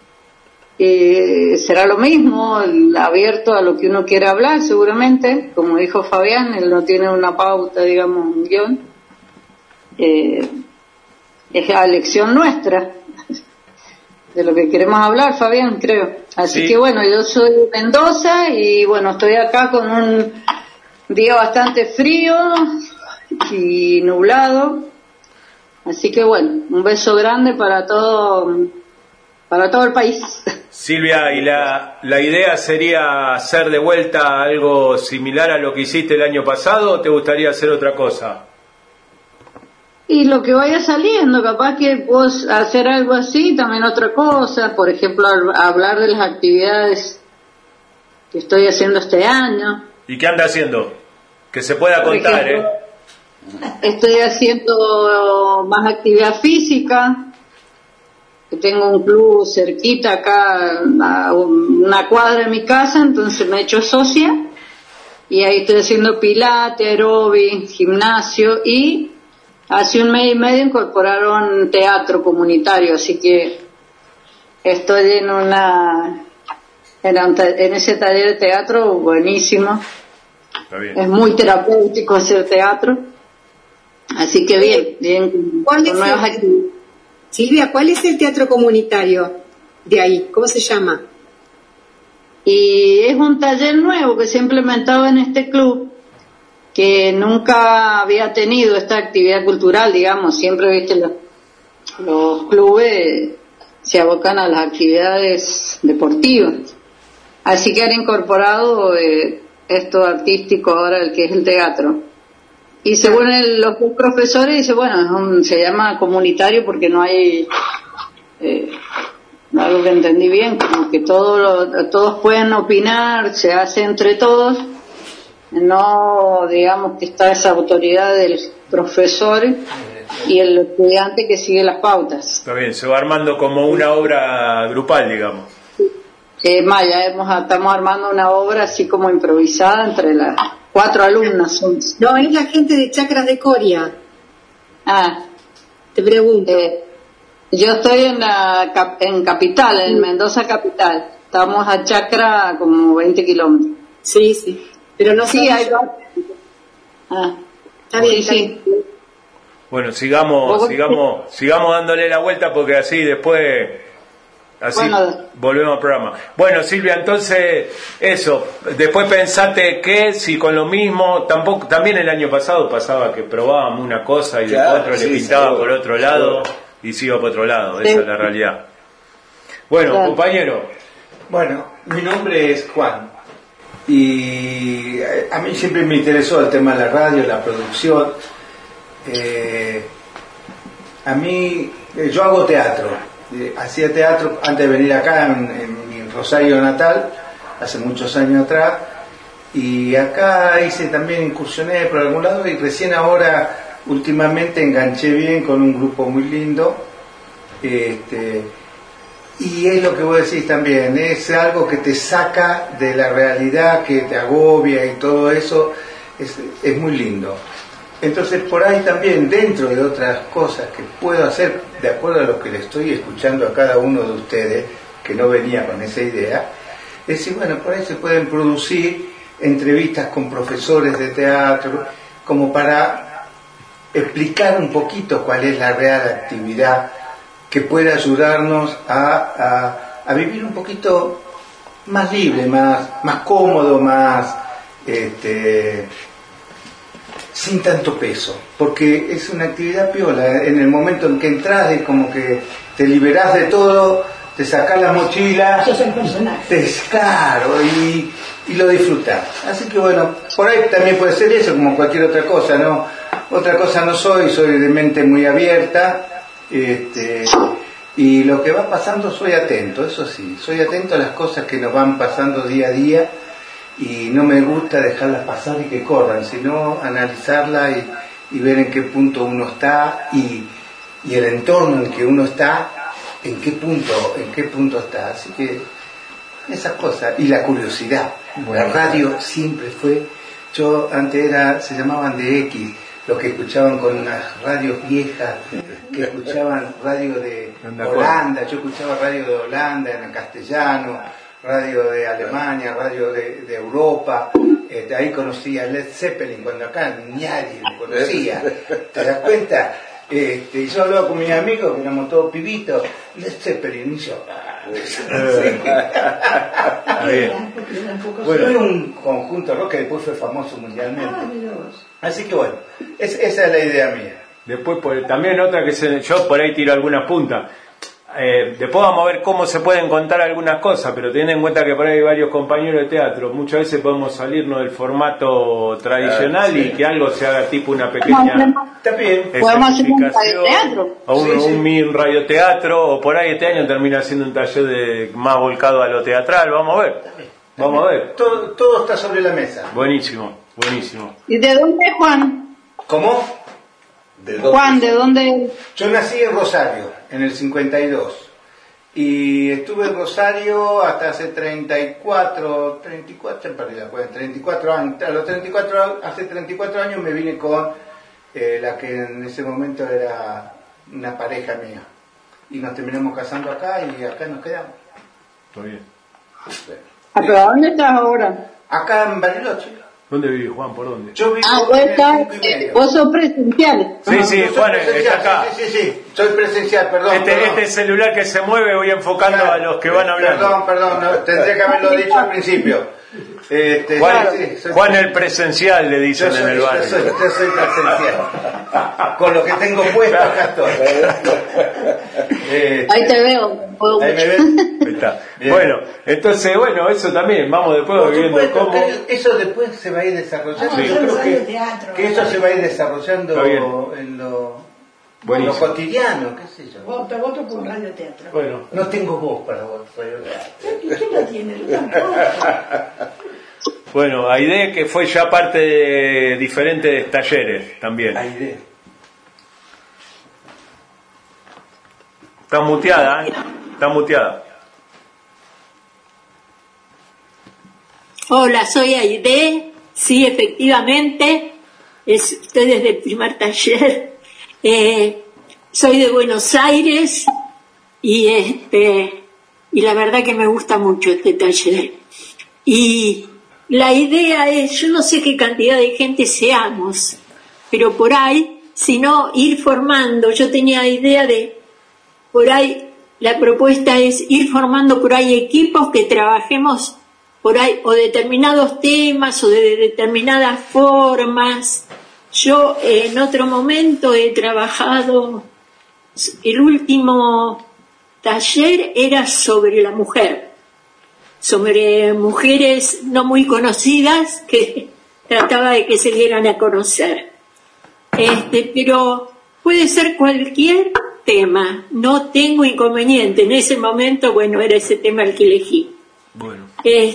S2: Será lo mismo, abierto a lo que uno quiera hablar, seguramente. Como dijo Fabián, él no tiene una pauta, digamos, un guión. Es la elección nuestra de lo que queremos hablar, Fabián, creo. Así
S1: Sí.
S2: que bueno, yo soy de Mendoza y bueno, estoy acá con un día bastante frío y nublado. Así que bueno, un beso grande para todo el país.
S1: Silvia, ¿y la idea sería hacer de vuelta algo similar a lo que hiciste el año pasado o te gustaría hacer otra cosa?
S2: Y lo que vaya saliendo, capaz que puedo hacer algo así, también otra cosa, por ejemplo, hablar de las actividades que estoy haciendo este año.
S1: ¿Y qué anda haciendo? Que se pueda
S2: Por
S1: contar,
S2: ejemplo, estoy haciendo más actividad física, que tengo un club cerquita acá, a una cuadra de mi casa, entonces me he hecho socia, y ahí estoy haciendo pilates, aeróbic, gimnasio, y hace un mes y medio incorporaron teatro comunitario, así que estoy en ese taller de teatro buenísimo.
S1: Está bien.
S2: Es muy terapéutico hacer teatro, así que bien
S6: ¿Cuál
S2: con
S6: es
S2: nuevas
S6: el-
S2: actividades.
S6: Silvia, ¿cuál es el teatro comunitario de ahí? ¿Cómo se llama?
S2: Y es un taller nuevo que se ha implementado en este club, que nunca había tenido esta actividad cultural, digamos. Siempre, viste, los clubes se abocan a las actividades deportivas. Así que han incorporado esto artístico ahora, el que es el teatro. Y según los profesores, dice, bueno, se llama comunitario porque no hay, algo que entendí bien, como que todos pueden opinar, se hace entre todos, no digamos que está esa autoridad del profesor y el estudiante que sigue las pautas.
S1: Está bien, se va armando como una obra grupal, digamos.
S2: Maya, estamos armando una obra así como improvisada entre las 4 alumnas.
S6: No, es la gente de Chacras de Coria. Te pregunto.
S2: Yo estoy en Capital, en Mendoza Capital. Estamos a Chacra como 20 kilómetros.
S6: Sí. Pero no
S2: Sí,
S6: sé.
S2: hay dos.
S6: Está bien,
S2: Sí.
S1: Bueno, sigamos dándole la vuelta porque así después volvemos al programa. Bueno, Silvia, entonces eso, después pensate que si con lo mismo, también el año pasado pasaba que probábamos una cosa y
S3: Claro,
S1: después otro
S3: sí,
S1: le pintaba
S3: seguro,
S1: por otro lado
S3: seguro.
S1: y se iba por otro lado,
S2: Sí.
S1: esa es la realidad. Bueno,
S2: Claro.
S1: compañero,
S8: Bueno, mi nombre es Juan y a mí siempre me interesó el tema de la radio, la producción. Yo hago teatro, hacía teatro antes de venir acá en mi Rosario natal, hace muchos años atrás, y acá también incursioné por algún lado y recién ahora últimamente enganché bien con un grupo muy lindo. Y es lo que vos decís también, es algo que te saca de la realidad, que te agobia y todo eso, es muy lindo. Entonces por ahí también, dentro de otras cosas que puedo hacer, de acuerdo a lo que le estoy escuchando a cada uno de ustedes, que no venía con esa idea, es decir, bueno, por ahí se pueden producir entrevistas con profesores de teatro, como para explicar un poquito cuál es la real actividad que puede ayudarnos a vivir un poquito más libre, más cómodo, más sin tanto peso, porque es una actividad piola. En el momento en que entras es como que te liberás de todo, te sacás la mochila,
S4: Sos el personaje.
S8: claro, y lo disfrutás. Así que bueno, por ahí también puede ser eso, como cualquier otra cosa, ¿no? Otra cosa no soy de mente muy abierta, y lo que va pasando soy atento, eso sí, soy atento a las cosas que nos van pasando día a día, y no me gusta dejarlas pasar y que corran, sino analizarla y ver en qué punto uno está y el entorno en que uno está, en qué punto está. Así que esas cosas, y la curiosidad. La radio siempre fue, yo antes se llamaban de X, los que escuchaban con las radios viejas, que escuchaban radio de Holanda, yo escuchaba radio de Holanda en castellano, radio de Alemania, radio de Europa, ahí conocí a Led Zeppelin, cuando acá nadie lo conocía, ¿te das cuenta? Y yo hablaba con mis amigos, que éramos todos pibitos, Led Zeppelin, y yo... Bueno, era un conjunto rock que después fue famoso mundialmente. Así que bueno, esa es la idea mía.
S1: Después también otra yo por ahí tiro algunas puntas. Después vamos a ver cómo se pueden contar algunas cosas, pero teniendo en cuenta que por ahí hay varios compañeros de teatro, muchas veces podemos salirnos del formato tradicional y que algo se haga tipo una pequeña
S2: podemos hacer un radioteatro
S1: o un radioteatro, o por ahí este año termina siendo un taller más volcado a lo teatral. Vamos a ver.
S8: Todo está sobre la mesa.
S1: Buenísimo.
S2: ¿Y de dónde es Juan?
S8: ¿Cómo?
S2: Juan, ¿de dónde?
S8: Yo nací en Rosario, en el 52, y estuve en Rosario hasta hace 34 en realidad, pues 34 años. Hace 34 años me vine con la que en ese momento era una pareja mía, y nos terminamos casando acá, y acá nos quedamos.
S1: Está bien.
S2: ¿Pero dónde estás ahora?
S8: Acá en Bariloche.
S1: ¿Dónde vive Juan? ¿Por dónde?
S8: Yo vivo
S2: vos sos presencial.
S1: Sí, Juan está acá.
S8: Sí, soy presencial, perdón.
S1: Este celular que se mueve, voy enfocando a los que van hablando.
S8: Perdón, tendría que haberlo dicho al principio.
S1: Juan el presencial, le dicen en el barrio.
S8: Yo soy presencial. Con lo que tengo puesto, acá estoy.
S2: Ahí te veo.
S8: Ahí me ven.
S1: Ahí está. Bueno, entonces, eso también, vamos después viendo cómo...
S8: Eso después se va a ir desarrollando. Yo creo que eso se va a ir desarrollando en lo cotidiano, qué sé yo.
S4: Voto por un radioteatro.
S8: Bueno, no tengo voz para radioteatro.
S4: ¿Quién la tiene?
S1: Bueno, Aide, que fue ya parte de diferentes talleres también.
S8: Aide.
S1: Está muteada, ¿eh? Está muteada.
S7: Hola, soy Aide. Sí, efectivamente. Estoy desde el primer taller. Soy de Buenos Aires y la verdad que me gusta mucho este taller. Y la idea es, yo no sé qué cantidad de gente seamos, pero por ahí, si no, ir formando. Yo tenía idea de, por ahí, la propuesta es ir formando por ahí equipos que trabajemos por ahí o determinados temas o de determinadas formas. Yo en otro momento he trabajado, el último taller era sobre la mujer, sobre mujeres no muy conocidas que trataba de que se dieran a conocer. Pero puede ser cualquier tema, no tengo inconveniente. En ese momento, era ese tema el que elegí.
S1: Bueno.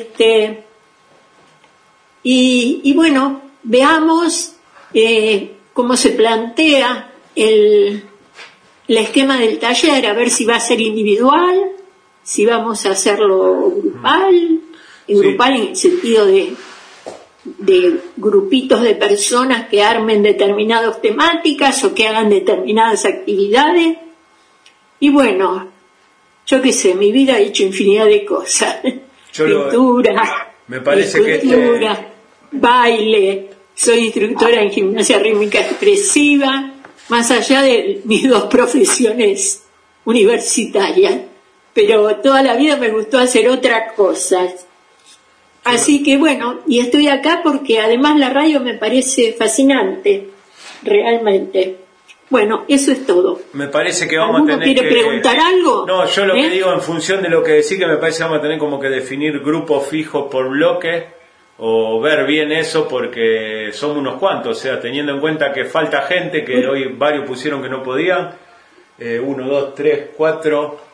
S7: Y veamos cómo se plantea el esquema del taller, a ver si va a ser individual, si vamos a hacerlo grupal, grupal en el sentido de grupitos de personas que armen determinadas temáticas o que hagan determinadas actividades. Y yo qué sé, mi vida ha hecho infinidad de cosas. Pintura,
S1: me parece
S7: escultura, baile, soy instructora en gimnasia rítmica expresiva, más allá de mis dos profesiones universitarias, pero toda la vida me gustó hacer otras cosas. Así que y estoy acá porque además la radio me parece fascinante, realmente. Eso es todo.
S1: Me parece que vamos a tener
S7: quiere preguntar algo?
S1: No, yo lo que digo en función de lo que decís, que me parece que vamos a tener como que definir grupos fijos por bloque, o ver bien eso, porque somos unos cuantos, o sea, teniendo en cuenta que falta gente, que hoy varios pusieron que no podían, 1, 2, 3, 4,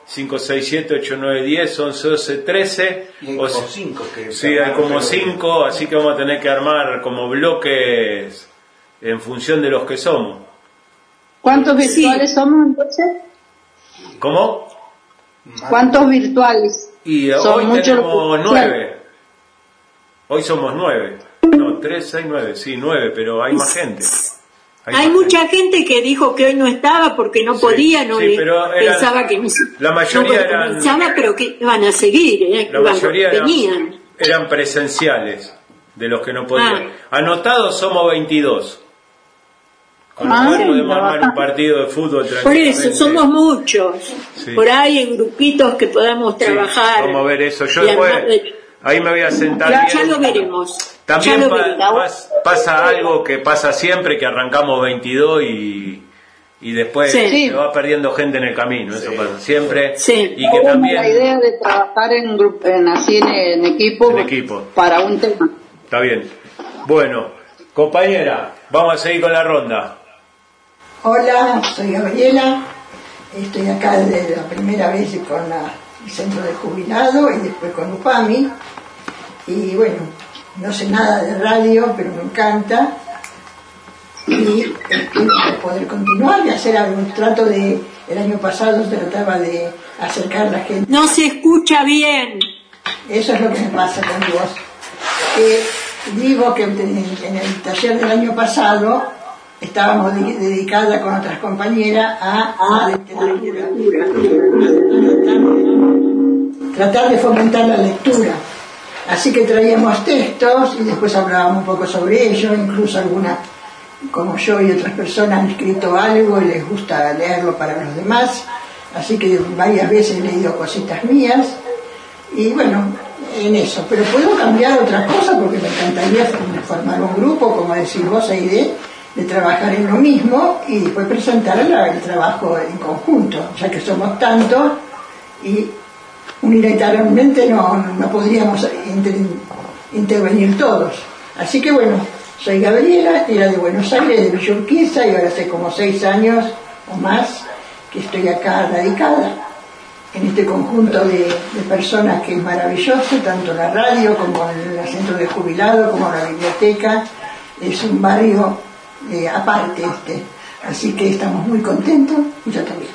S1: 567-8910, 11 12 13.
S8: Y hay como 5 que...
S1: Sí, hay como 5, así que vamos a tener que armar como bloques en función de los que somos.
S2: ¿Cuántos virtuales somos entonces?
S1: ¿Cómo?
S2: ¿Cuántos virtuales?
S1: Y hoy tenemos 9. Hoy somos 9. No, 3, 6, 9. Sí, 9, pero hay más gente.
S7: Hay mucha gente que dijo que hoy no estaba porque no podía, no
S1: sí,
S7: pensaba que no,
S1: la mayoría
S7: eran, pero que iban a seguir,
S1: la mayoría eran presenciales de los que no podían. Anotados somos 22. Con lo cual podemos armar un partido de fútbol tranquilamente.
S7: Por eso, somos muchos. Sí. Por ahí en grupitos que podamos trabajar.
S1: Vamos a ver eso. Yo después, ahí me voy a sentar bien.
S7: Ya lo veremos.
S1: También pasa algo que pasa siempre, que arrancamos 22 y después se va perdiendo gente en el camino. Eso pasa siempre.
S2: Sí.
S1: Y que también
S2: la idea de trabajar en equipo para un tema.
S1: Está bien. Bueno, compañera, vamos a seguir con la ronda.
S4: Hola, soy Gabriela, estoy acá desde la primera vez con el centro de jubilado y después con UPAMI, y bueno, no sé nada de radio, pero me encanta, y espero poder continuar y hacer algún trato de... El año pasado trataba de acercar a la gente.
S7: No se escucha bien.
S4: Eso es lo que me pasa con vos. Digo que en el taller del año pasado estábamos dedicadas con otras compañeras a tratar de fomentar la lectura. Así que traíamos textos y después hablábamos un poco sobre ellos, incluso algunas, como yo y otras personas, han escrito algo y les gusta leerlo para los demás. Así que varias veces he leído cositas mías y bueno, en eso. Pero puedo cambiar otras cosas porque me encantaría formar un grupo, como decís vos, Aide, de trabajar en lo mismo y después presentar el trabajo en conjunto, ya que somos tantos y unilateralmente no podríamos intervenir todos. Así que bueno, soy Gabriela, era de Buenos Aires, de Villa Urquiza, y ahora hace como 6 años o más que estoy acá radicada en este conjunto de personas que es maravilloso, tanto la radio como el centro de jubilado, como la biblioteca. Es un barrio aparte así que estamos muy contentos y yo también.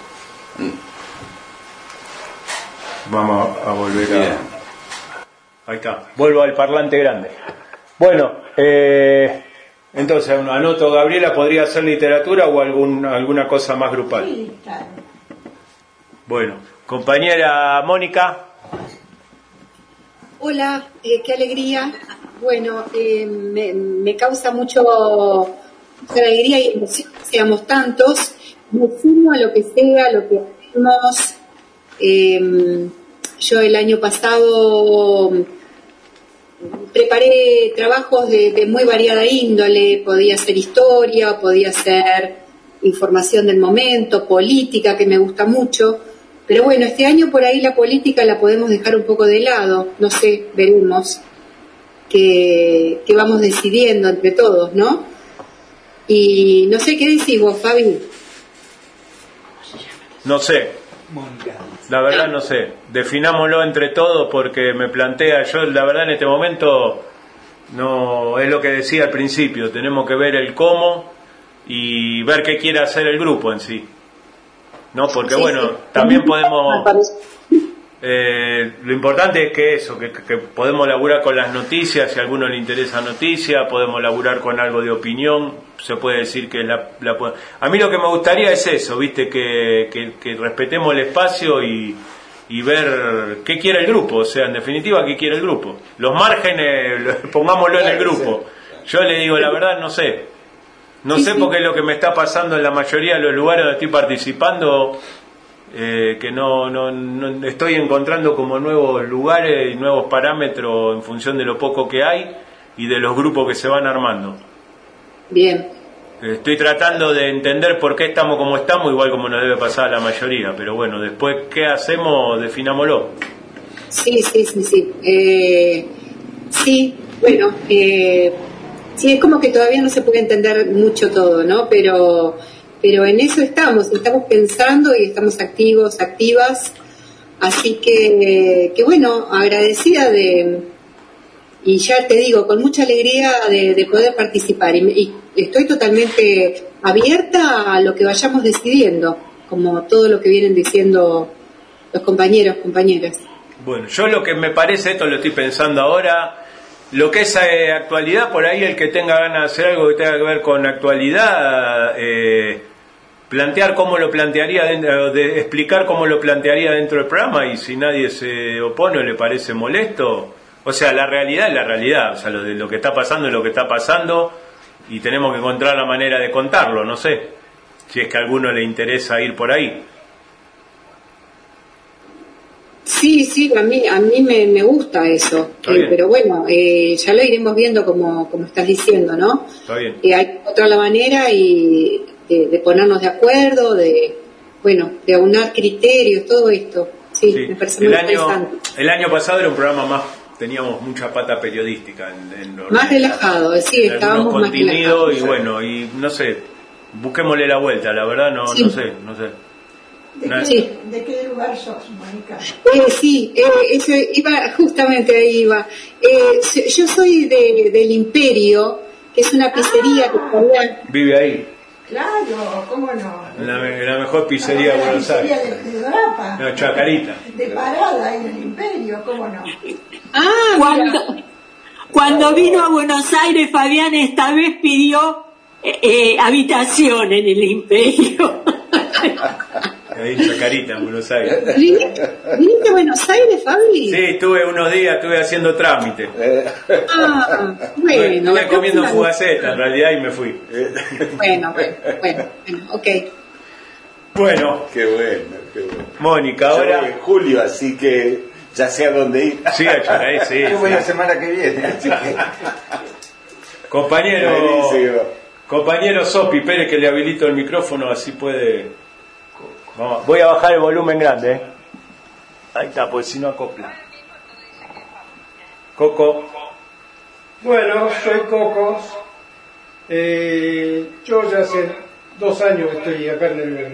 S1: Vamos a volver ahí está, vuelvo al parlante grande. Bueno, entonces anoto, Gabriela, ¿podría ser literatura o alguna cosa más grupal?
S4: Sí, claro.
S1: Bueno, compañera Mónica.
S6: Hola, qué alegría. Bueno, me causa mucho alegría y emoción que seamos tantos. Me sumo a lo que sea, lo que hacemos. Yo el año pasado preparé trabajos de muy variada índole. Podía ser historia, podía ser información del momento, política, que me gusta mucho. Pero bueno, este año por ahí la política la podemos dejar un poco de lado. No sé, veremos que vamos decidiendo entre todos, ¿no? Y no sé, ¿qué decís vos, Fabi?
S1: No sé, la verdad no sé, definámoslo entre todos porque me plantea, yo la verdad en este momento no es lo que decía al principio, tenemos que ver el cómo y ver qué quiere hacer el grupo en sí, ¿no? Porque bueno, también podemos... lo importante es que eso, que podemos laburar con las noticias, si a alguno le interesa noticia, podemos laburar con algo de opinión, se puede decir que a mí lo que me gustaría es eso, viste, que respetemos el espacio y ver qué quiere el grupo, o sea, en definitiva, qué quiere el grupo. Los márgenes, pongámoslo en el grupo. Yo le digo, la verdad, no sé porque es lo que me está pasando en la mayoría de los lugares donde estoy participando. Que no estoy encontrando como nuevos lugares y nuevos parámetros en función de lo poco que hay y de los grupos que se van armando.
S6: Bien.
S1: Estoy tratando de entender por qué estamos como estamos, igual como nos debe pasar a la mayoría, pero bueno, después qué hacemos, definámoslo.
S6: Sí. Sí, bueno, sí, es como que todavía no se puede entender mucho todo, ¿no? Pero en eso estamos pensando y estamos activos, activas, Así que bueno, agradecida y ya te digo, con mucha alegría de poder participar. Y estoy totalmente abierta a lo que vayamos decidiendo, como todo lo que vienen diciendo los compañeros, compañeras.
S1: Bueno, yo lo que me parece, esto lo estoy pensando ahora, lo que es actualidad, por ahí el que tenga ganas de hacer algo que tenga que ver con actualidad, plantear cómo lo plantearía, explicar cómo lo plantearía dentro del programa, y si nadie se opone o le parece molesto, o sea, la realidad es la realidad, o sea, lo que está pasando es lo que está pasando, y tenemos que encontrar la manera de contarlo, no sé, si es que a alguno le interesa ir por ahí.
S6: Sí, a mí me gusta eso, pero bueno, ya lo iremos viendo como estás diciendo, ¿no?
S1: Está bien.
S6: Hay que encontrar la manera y de ponernos de acuerdo, de aunar criterios, todo esto. Sí. Me parece muy interesante.
S1: El año pasado era un programa más, teníamos mucha pata periodística.
S6: Más relajado, sí, estábamos más relajados.
S1: Y bueno, y no sé, busquémosle la vuelta, la verdad no sé.
S4: ¿De qué lugar sos, Mónica?
S6: Eso justamente ahí iba. Yo soy del Imperio, que es una pizzería que todavía...
S1: Vive ahí.
S4: Claro, ¿cómo no?
S1: La mejor pizzería de Buenos Aires.
S4: De Dorapa.
S1: No, Chacarita.
S4: De parada ahí en el Imperio, ¿cómo no?
S7: Cuando vino a Buenos Aires, Fabián esta vez pidió habitación en el Imperio.
S1: Ahí en Chacarita, en Buenos Aires.
S6: ¿Viniste a Buenos Aires, Fabi?
S1: Sí, estuve unos días, estuve haciendo trámite.
S6: Bueno.
S1: Estuve comiendo fugaceta en realidad y me fui.
S6: Bueno, ok.
S3: Bueno. Qué bueno.
S1: Mónica, ahora...
S3: Yo voy en julio, así que ya sé a dónde ir.
S1: Sí, a Chacarí, sí.
S8: Qué buena semana que viene. Así que...
S1: Compañero Sopi, espere que le habilito el micrófono, así puede... Vamos, voy a bajar el volumen grande, Ahí está, pues si no acopla. Coco.
S9: Bueno, soy Coco. Yo ya hace 2 años que estoy acá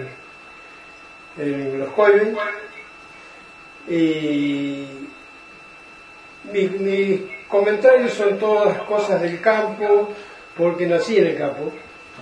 S9: en Los Coibes. Y mis comentarios son todas cosas del campo, porque nací en el campo.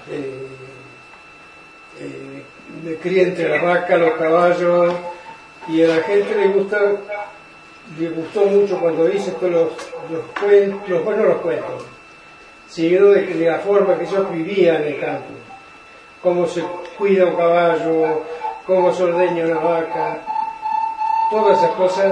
S9: Me crié entre las vacas, los caballos, y a la gente le gustó mucho cuando hice todos los cuentos, seguido de la forma que yo vivía en el campo, cómo se cuida un caballo, cómo se ordeña una vaca, todas esas cosas,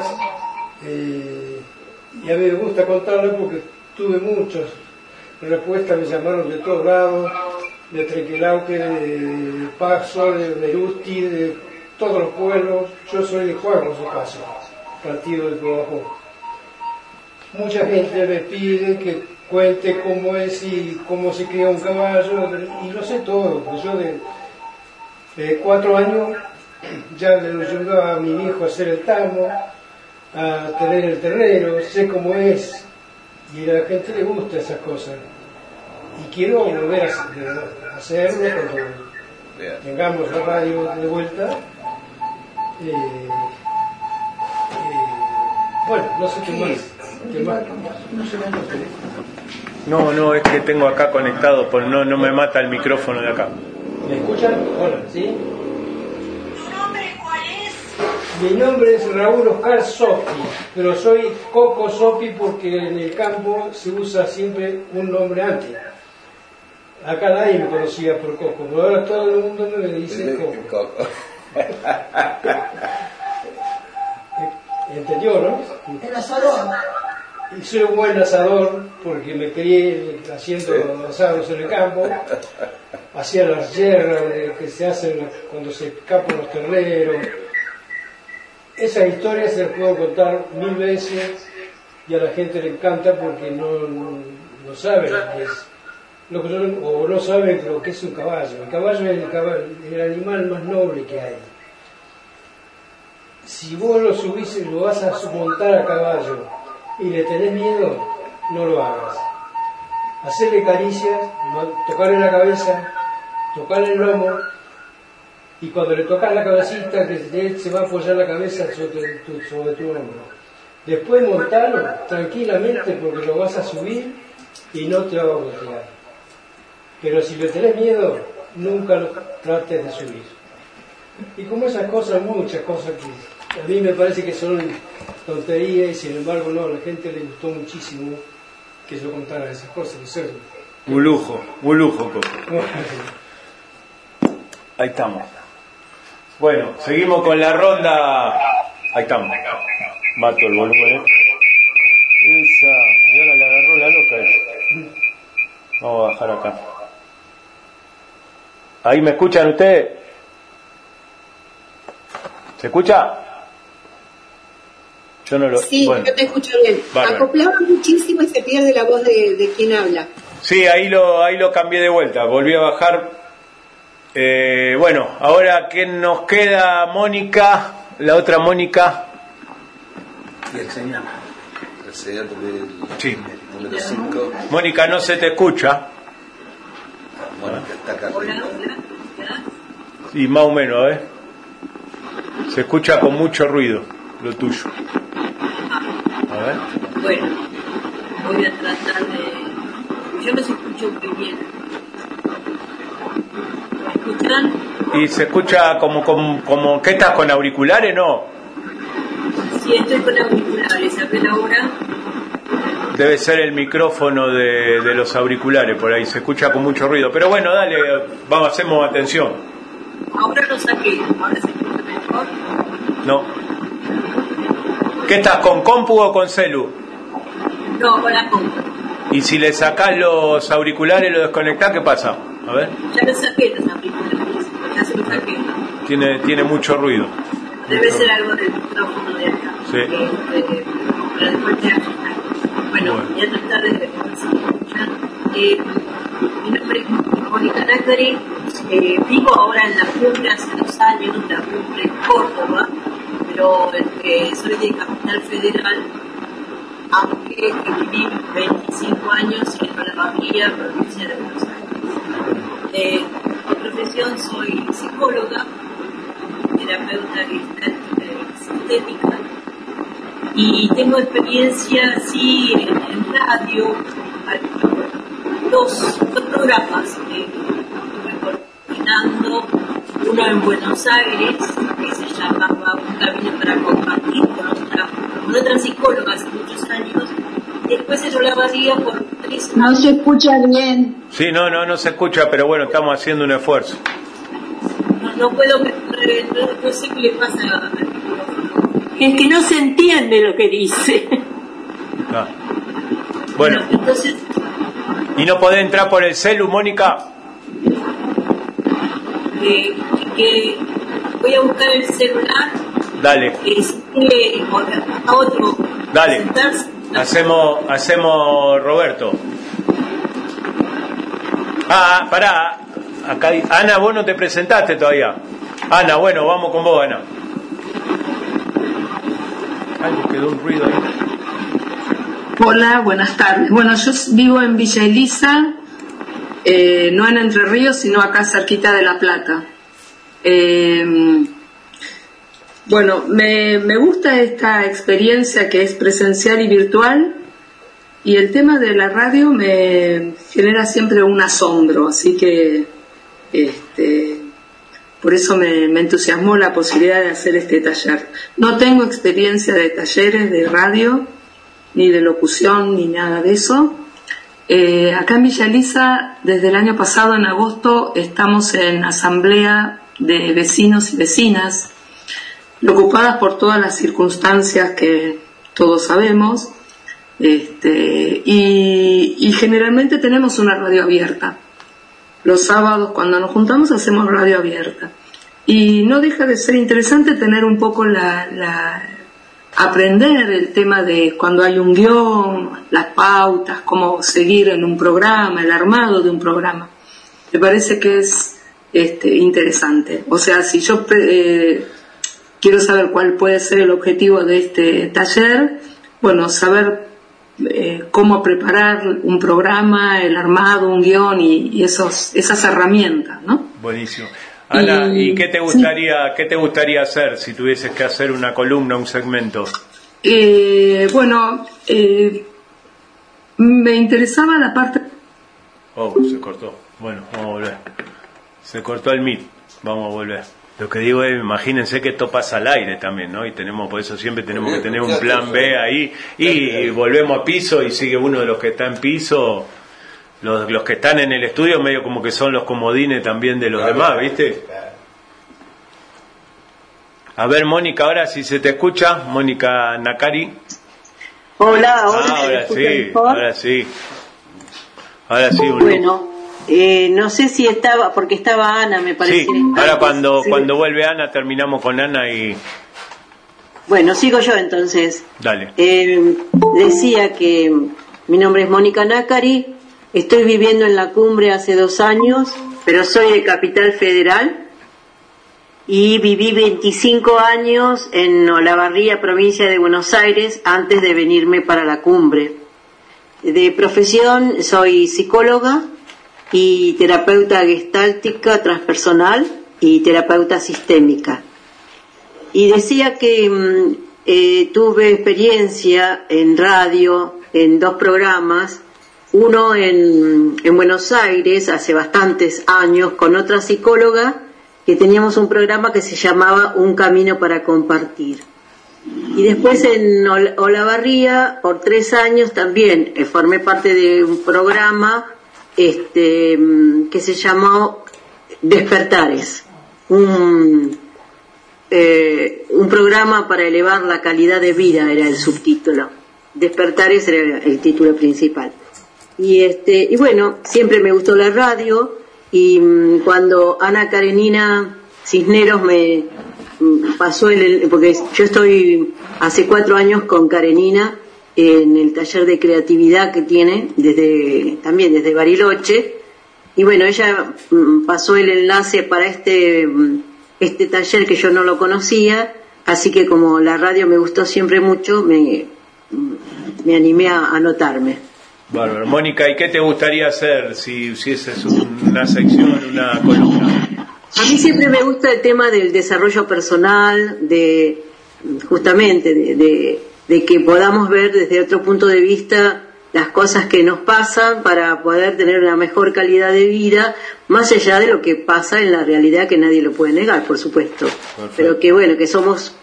S9: y a mí me gusta contarlas porque tuve muchas respuestas, me llamaron de todos lados, de Trequelauque, de Paso, de Beruti, de todos los pueblos. Yo soy de Juan, de Paso, partido de Cobajo. Mucha gente me pide que cuente cómo es y cómo se cría un caballo, y lo sé todo, porque yo de 4 años ya le ayudo a mi hijo a hacer el tamo, a tener el ternero, sé cómo es, y a la gente le gusta esas cosas. Y quiero volver a hacerlo cuando tengamos la radio de vuelta. Bueno, no sé qué más.
S1: No, es que tengo acá conectado, no me mata el micrófono de acá.
S9: ¿Me escuchan? Hola, ¿sí?
S10: ¿Tu nombre cuál es?
S9: Mi nombre es Raúl Oscar Sopi, pero soy Coco Sopi porque en el campo se usa siempre un nombre antes. Acá nadie me conocía por Coco, pero ahora todo el mundo me dice Coco. ¿Entendió, no?
S4: El asador.
S9: Y soy un buen asador porque me crié haciendo asados en el campo, hacía las yerras que se hacen cuando se escapan los terneros. Esas historias se las puedo contar 1000 veces y a la gente le encanta porque no sabe lo que es. O no saben lo que es un caballo. El caballo es el animal más noble que hay. Si vos lo subís y lo vas a montar a caballo y le tenés miedo, no lo hagas. Hacerle caricias, tocarle la cabeza, tocarle el lomo, y cuando le tocas la cabecita, que él se va a apoyar la cabeza sobre tu hombro. Después montalo tranquilamente porque lo vas a subir y no te va a voltear. Pero si le tenés miedo, nunca lo trates de subir. Y como esas cosas, muchas cosas que a mí me parece que son tonterías, y sin embargo no, a la gente le gustó muchísimo que yo contara esas cosas.
S1: Un lujo, Coco. Ahí estamos. Bueno, seguimos con la ronda. Ahí estamos. Mato el volumen. Esa. Y ahora le agarró la loca. Vamos a bajar acá. ¿Ahí me escuchan ustedes? ¿Se escucha? Yo no lo...
S6: Sí,
S1: bueno.
S6: Yo te escucho bien.
S1: Bárbaro.
S6: Acoplaba muchísimo y se pierde la voz de quien habla.
S1: Sí, ahí lo cambié de vuelta. Volví a bajar. Bueno, ahora ¿qué nos queda? Mónica, la otra Mónica.
S3: Y el señor del
S1: Sí.
S3: número 5.
S1: Mónica, no se te escucha.
S3: Mónica está acá.
S1: Sí, más o menos, Se escucha con mucho ruido, lo tuyo. A ver.
S7: Bueno, voy a tratar de... Yo los escucho muy bien. ¿Me escuchan?
S1: Y se escucha como ¿qué estás con auriculares? No.
S7: Sí, estoy con auriculares. A ver ahora.
S1: Debe ser el micrófono de los auriculares por ahí, se escucha con mucho ruido. Pero bueno, dale, vamos, hacemos atención.
S7: Ahora lo saqué. Ahora se escucha mejor.
S1: No. ¿Qué estás, con compu o con celu?
S7: No, con la compu.
S1: Y si le sacás los auriculares y lo desconectás, ¿qué pasa? A ver.
S7: Ya lo saqué los auriculares. Ya se los saqué.
S1: Tiene mucho ruido.
S7: Debe ser algo del micrófono de acá.
S1: Sí.
S7: Pero después te ajustar. Bueno, voy a tratar de escuchar. Mi nombre es Mónica Nácari. Vivo ahora en la cumbre hace 2 años, la cumbre en Córdoba, pero soy de Capital Federal, aunque viví 25 años en Olavarría, provincia de Buenos Aires. De profesión soy psicóloga, terapeuta sistémica, y tengo experiencia así en radio, dos programas que estuve coordinando, uno en Buenos Aires que se llamaba Un Camino para Compartir con otra psicóloga hace muchos años. Después en Olavarría por 3 años.
S2: No se escucha bien.
S1: Sí, no se escucha, pero bueno, estamos haciendo un esfuerzo.
S7: No puedo, no sé qué le pasa al micrófono. Es que no se entiende lo que dice.
S1: Ah. Bueno,
S7: entonces...
S1: ¿Y no podés entrar por el celu, Mónica?
S7: Que voy a buscar el celular.
S1: Dale.
S7: A otro.
S1: Dale. Hacemos Roberto. Pará. Acá, Ana, vos no te presentaste todavía. Ana, bueno, vamos con vos, Ana. Ay, me quedó un ruido ahí.
S11: Hola, buenas tardes. Bueno, yo vivo en Villa Elisa, no en Entre Ríos, sino acá cerquita de La Plata. Bueno, me gusta esta experiencia que es presencial y virtual, y el tema de la radio me genera siempre un asombro, así que por eso me entusiasmó la posibilidad de hacer este taller. No tengo experiencia de talleres de radio, ni de locución, ni nada de eso. Acá en Villa Elisa, desde el año pasado, en agosto, estamos en asamblea de vecinos y vecinas, preocupadas por todas las circunstancias que todos sabemos, y generalmente tenemos una radio abierta. Los sábados, cuando nos juntamos, hacemos radio abierta. Y no deja de ser interesante tener un poco aprender el tema de cuando hay un guión, las pautas, cómo seguir en un programa, el armado de un programa. Me parece que es interesante. O sea, si yo quiero saber cuál puede ser el objetivo de este taller, bueno, saber cómo preparar un programa, el armado, un guión y esas herramientas, ¿no?
S1: Buenísimo. Ana, ¿y qué te gustaría hacer si tuvieses que hacer una columna, un segmento?
S11: Me interesaba la parte...
S1: Se cortó. Bueno, vamos a volver. Se cortó el Meet. Vamos a volver. Lo que digo es, imagínense que esto pasa al aire también, ¿no? Y por eso siempre tenemos que tener un plan B ahí. Y volvemos a piso y sigue uno de los que está en piso. Los que están en el estudio medio como que son los comodines también de los demás, ¿viste? A ver, Mónica, ahora si se te escucha, Mónica Nakari.
S12: Hola,
S1: ahora sí.
S12: Bueno, no sé si estaba, porque estaba Ana, me parece.
S1: Sí, ahora cuando vuelve Ana terminamos con Ana y...
S12: Bueno, sigo yo entonces.
S1: Dale.
S12: Decía que mi nombre es Mónica Nakari. Estoy viviendo en La Cumbre hace 2 años, pero soy de Capital Federal y viví 25 años en Olavarría, provincia de Buenos Aires, antes de venirme para La Cumbre. De profesión soy psicóloga y terapeuta gestáltica transpersonal y terapeuta sistémica. Y decía que tuve experiencia en radio, en 2 programas, uno en Buenos Aires hace bastantes años con otra psicóloga, que teníamos un programa que se llamaba Un Camino para Compartir. Y después en Olavarría, por 3 años también formé parte de un programa que se llamó Despertares, un programa para elevar la calidad de vida, era el subtítulo. Despertares era el título principal. Y bueno, siempre me gustó la radio, y cuando Ana Karenina Cisneros me pasó porque yo estoy hace 4 años con Karenina en el taller de creatividad que tiene también desde Bariloche, y bueno, ella pasó el enlace para este taller que yo no lo conocía, así que como la radio me gustó siempre mucho, me animé a anotarme.
S1: Bárbaro. Mónica, ¿y qué te gustaría hacer si esa es una sección, una columna?
S12: A mí siempre me gusta el tema del desarrollo personal, justamente de que podamos ver desde otro punto de vista las cosas que nos pasan para poder tener una mejor calidad de vida, más allá de lo que pasa en la realidad, que nadie lo puede negar, por supuesto. Perfecto. Pero que bueno, que somos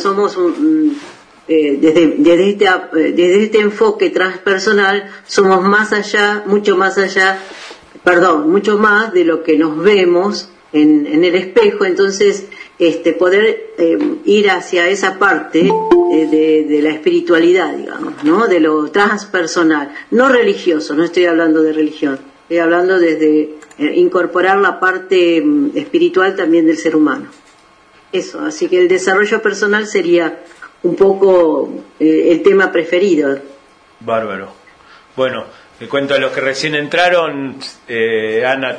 S12: desde este enfoque transpersonal, somos mucho más de lo que nos vemos en el espejo. Entonces poder ir hacia esa parte de la espiritualidad, digamos, ¿no? De lo transpersonal, no religioso, no estoy hablando de religión, estoy hablando desde incorporar la parte espiritual también del ser humano. Eso, así que el desarrollo personal sería un poco el tema preferido.
S1: Bárbaro. Bueno, te cuento a los que recién entraron, Ana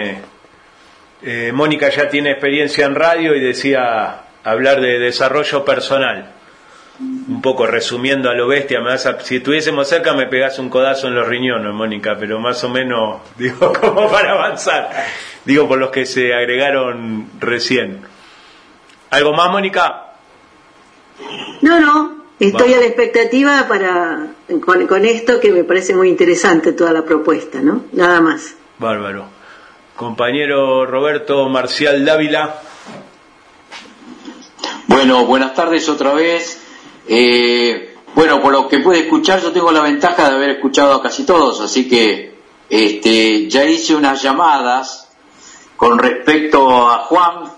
S1: Mónica ya tiene experiencia en radio y decía hablar de desarrollo personal. Un poco resumiendo a lo bestia, si estuviésemos cerca me pegás un codazo en los riñones, Mónica, pero más o menos, digo, como para avanzar. Digo, por los que se agregaron recién. ¿Algo más, Mónica?
S12: No, estoy a la expectativa con esto, que me parece muy interesante toda la propuesta, ¿no? Nada más.
S1: Bárbaro. Compañero Roberto Marcial Dávila.
S5: Bueno, buenas tardes otra vez. Bueno, por lo que pude escuchar, yo tengo la ventaja de haber escuchado a casi todos, así que ya hice unas llamadas con respecto a Juan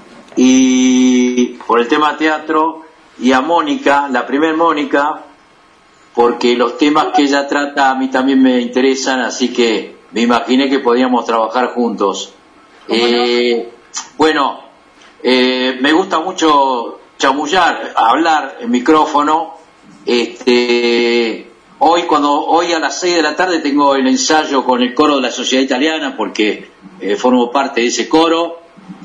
S5: y por el tema teatro, y a Mónica, la primer Mónica, porque los temas que ella trata a mí también me interesan, así que me imaginé que podíamos trabajar juntos. Bueno, me gusta mucho chamullar, hablar en micrófono. Hoy a las 6 de la tarde tengo el ensayo con el coro de la Sociedad Italiana, porque formo parte de ese coro,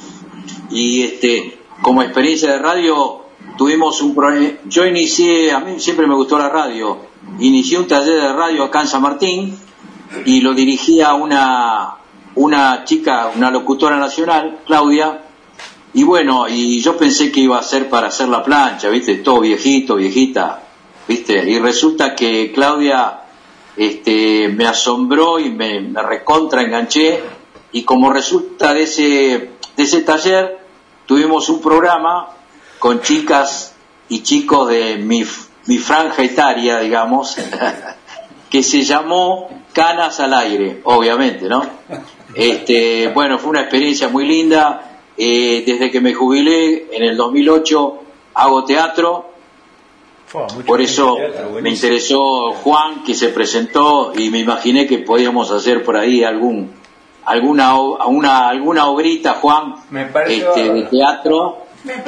S5: y como experiencia de radio tuvimos yo inicié, a mí siempre me gustó la radio, inicié un taller de radio acá en San Martín y lo dirigía una una chica, una locutora nacional, Claudia, y bueno, y yo pensé que iba a ser para hacer la plancha, ¿viste? Todo viejito, viejita, ¿viste? Y resulta que Claudia me asombró y me recontra enganché, y como resulta de ese taller, tuvimos un programa con chicas y chicos de mi franja etaria, digamos, que se llamó Canas al Aire, obviamente, ¿no? Bueno, fue una experiencia muy linda. Desde que me jubilé en el 2008 hago teatro, por eso me interesó Juan, que se presentó, y me imaginé que podíamos hacer por ahí alguna obrita, Juan, de teatro.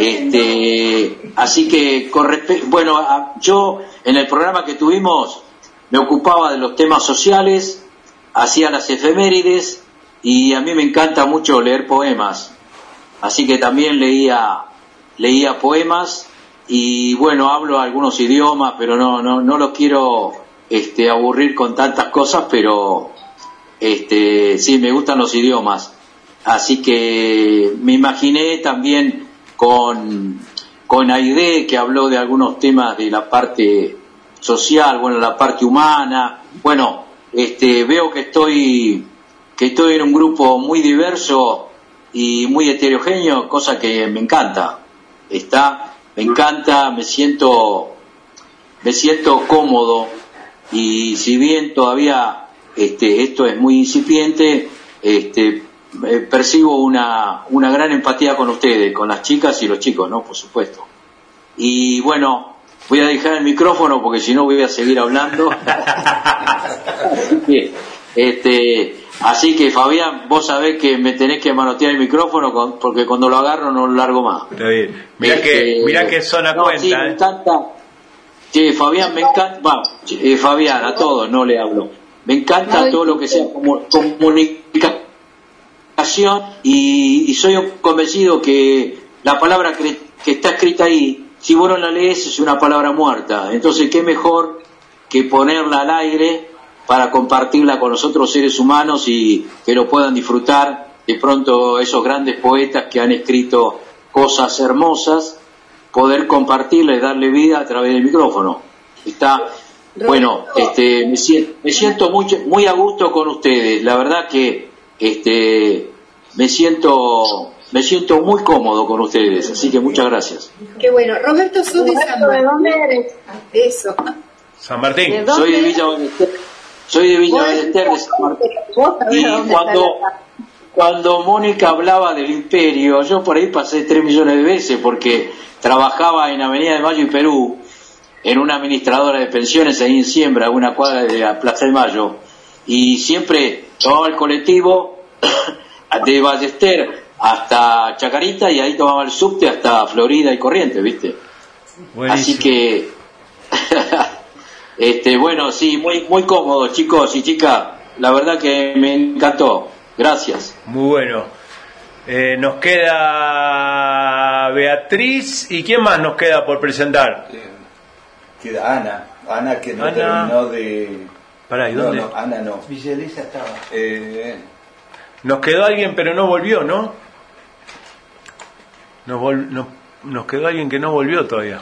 S5: Así que bueno, yo en el programa que tuvimos me ocupaba de los temas sociales, hacía las efemérides, y a mí me encanta mucho leer poemas, así que también leía poemas, y bueno, hablo algunos idiomas, pero no los quiero aburrir con tantas cosas, pero sí, me gustan los idiomas, así que me imaginé también con Aide, que habló de algunos temas de la parte social, bueno, la parte humana. Bueno, veo que estoy en un grupo muy diverso y muy heterogéneo, cosa que me encanta. Me encanta, me siento cómodo, y si bien todavía esto es muy incipiente, percibo una gran empatía con ustedes, con las chicas y los chicos, ¿no? Por supuesto. Y bueno, voy a dejar el micrófono porque si no voy a seguir hablando. Así que Fabián, vos sabés que me tenés que manotear el micrófono porque cuando lo agarro no lo largo más.
S1: Está bien. Mirá que son a cuenta.
S5: Sí, me encanta. Sí, Fabián, me encanta. Fabián, a todos no le hablo. Me encanta todo lo que sea comunicación, y soy convencido que la palabra que está escrita ahí, si vos no la lees, es una palabra muerta. Entonces, qué mejor que ponerla al aire para compartirla con los otros seres humanos y que lo puedan disfrutar. De pronto, esos grandes poetas que han escrito cosas hermosas, poder compartirla y darle vida a través del micrófono. Bueno, me siento muy a gusto con ustedes. La verdad que me siento muy cómodo con ustedes, así que muchas gracias.
S6: Qué bueno. Roberto, sos de San Martín. ¿De dónde eres? Eso.
S1: San Martín.
S5: Soy de Villa Ballester, de San Martín. Y cuando Mónica hablaba del imperio, yo por ahí pasé 3 millones de veces, porque trabajaba en Avenida de Mayo y Perú, en una administradora de pensiones ahí en Siembra, una cuadra de la Plaza de Mayo, y siempre tomaba el colectivo de Ballester hasta Chacarita, y ahí tomaba el subte hasta Florida y Corrientes, ¿viste? Buenísimo. Así que bueno, sí, muy cómodo, chicos y chicas, la verdad que me encantó. Gracias.
S1: Muy bueno. Nos queda Beatriz, ¿y quién más nos queda por presentar?
S3: Queda Ana que no terminó de...
S1: Pará, ¿y dónde?
S3: No, Ana no.
S8: Villa Elisa estaba.
S1: Nos quedó alguien, pero no volvió, ¿no? Nos quedó alguien que no volvió todavía.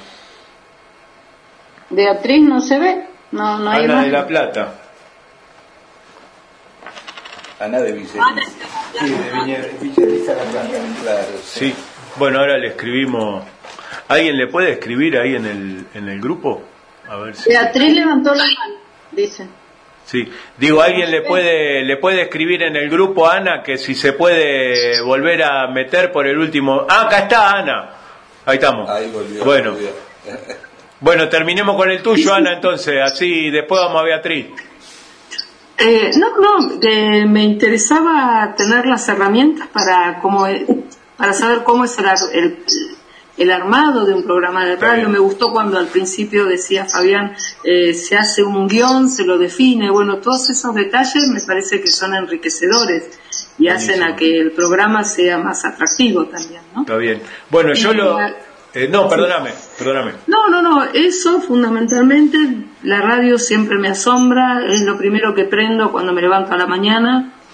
S2: Beatriz no se ve, no hay
S1: Ana
S2: más.
S1: de la Plata.
S3: Ana de Villa Elisa.
S8: Sí, de Villa Elisa La Plata.
S3: Claro,
S1: Sí. Bueno, ahora le escribimos. ¿Alguien le puede escribir ahí en el grupo? A ver si...
S2: Beatriz levantó la mano, dice.
S1: Sí, digo, alguien le puede escribir en el grupo a Ana que si se puede volver a meter por el último. Acá está Ana. Ahí estamos.
S3: Ahí volvió.
S1: Bueno. Bueno, terminemos con el tuyo, Ana, entonces, así después vamos a Beatriz.
S11: Me interesaba tener las herramientas para saber cómo es el armado de un programa de radio. Me gustó cuando al principio decía Fabián, se hace un guión, se lo define. Bueno, todos esos detalles me parece que son enriquecedores y hacen a que el programa sea más atractivo también, ¿no?
S1: Está bien. Bueno, yo perdóname.
S11: No, eso fundamentalmente, la radio siempre me asombra, es lo primero que prendo cuando me levanto a la mañana,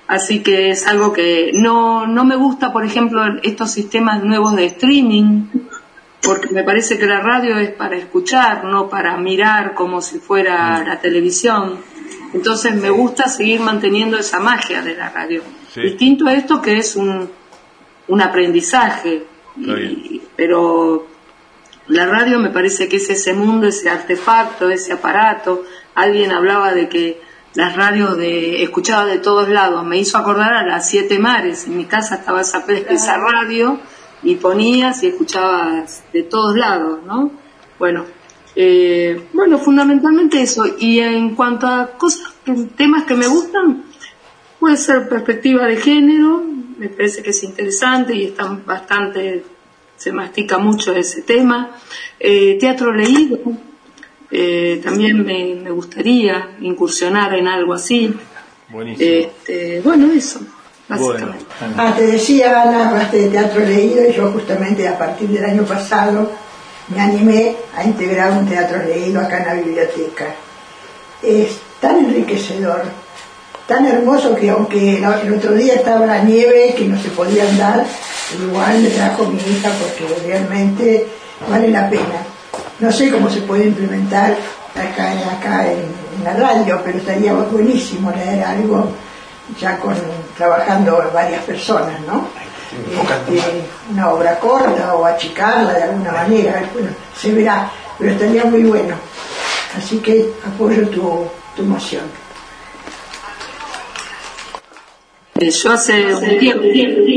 S11: Así que es algo que no me gusta, por ejemplo, estos sistemas nuevos de streaming, porque me parece que la radio es para escuchar, no para mirar como si fuera la televisión. Entonces me gusta seguir manteniendo esa magia de la radio. Sí. Distinto a esto, que es un aprendizaje, pero la radio me parece que es ese mundo, ese artefacto, ese aparato. Alguien hablaba de que las radios escuchaba de todos lados, me hizo acordar a las 7 mares. En mi casa estaba esa radio y ponías y escuchabas de todos lados, ¿no? Bueno, fundamentalmente eso. Y en cuanto a temas que me gustan, puede ser perspectiva de género, me parece que es interesante y están bastante, se mastica mucho ese tema. Teatro leído, también me gustaría incursionar en algo así.
S1: Buenísimo.
S11: Eso, básicamente.
S4: Bueno. Te decía, Ana, hablaste de teatro leído, y yo justamente a partir del año pasado me animé a integrar un teatro leído acá en la biblioteca. Es tan enriquecedor, tan hermoso, que aunque el otro día estaba la nieve, que no se podía andar, igual me trajo mi hija, porque realmente vale la pena. No sé cómo se puede implementar acá en la radio, pero estaría buenísimo leer algo ya trabajando varias personas, ¿no? Una obra corta o achicarla de alguna manera, bueno, se verá, pero estaría muy bueno. Así que apoyo tu moción.
S11: Yo hace un tiempo...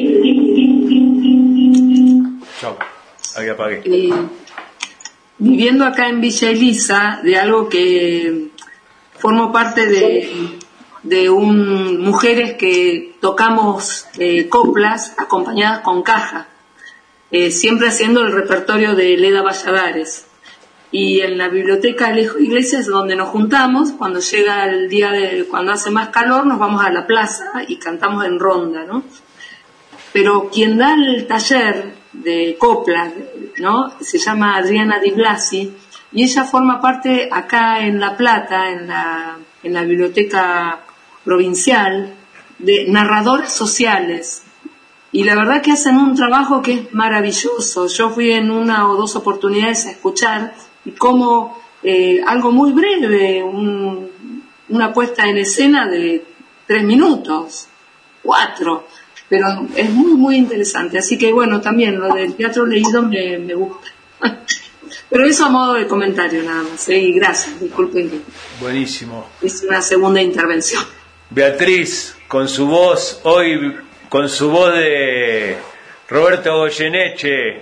S1: Chao, ahí apagué.
S11: Viviendo acá en Villa Elisa, de algo que formo parte de mujeres que tocamos coplas acompañadas con caja, siempre haciendo el repertorio de Leda Valladares. Y en la biblioteca Alejo Iglesias, donde nos juntamos, cuando llega el día cuando hace más calor, nos vamos a la plaza y cantamos en ronda, ¿no? Pero quien da el taller de coplas, ¿no?, se llama Adriana Di Blasi, y ella forma parte acá en La Plata, en la biblioteca provincial, de narradoras sociales. Y la verdad que hacen un trabajo que es maravilloso. Yo fui en 1 o 2 oportunidades a escuchar, y como algo muy breve, una puesta en escena de 3 minutos, 4, pero es muy, muy interesante. Así que bueno, también lo del teatro leído me gusta. Pero eso a modo de comentario nada más, y gracias, disculpen.
S1: Buenísimo.
S11: Es una segunda intervención.
S1: Beatriz, con su voz, hoy con su voz de Roberto Goyeneche.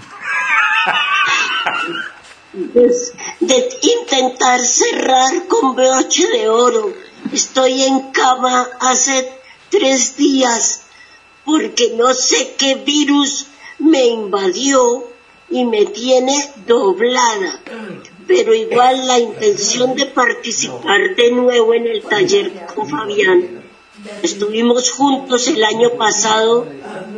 S13: De intentar cerrar con broche de oro. Estoy en cama hace 3 días porque no sé qué virus me invadió y me tiene doblada, pero igual la intención de participar de nuevo en el taller con Fabián. Estuvimos juntos el año pasado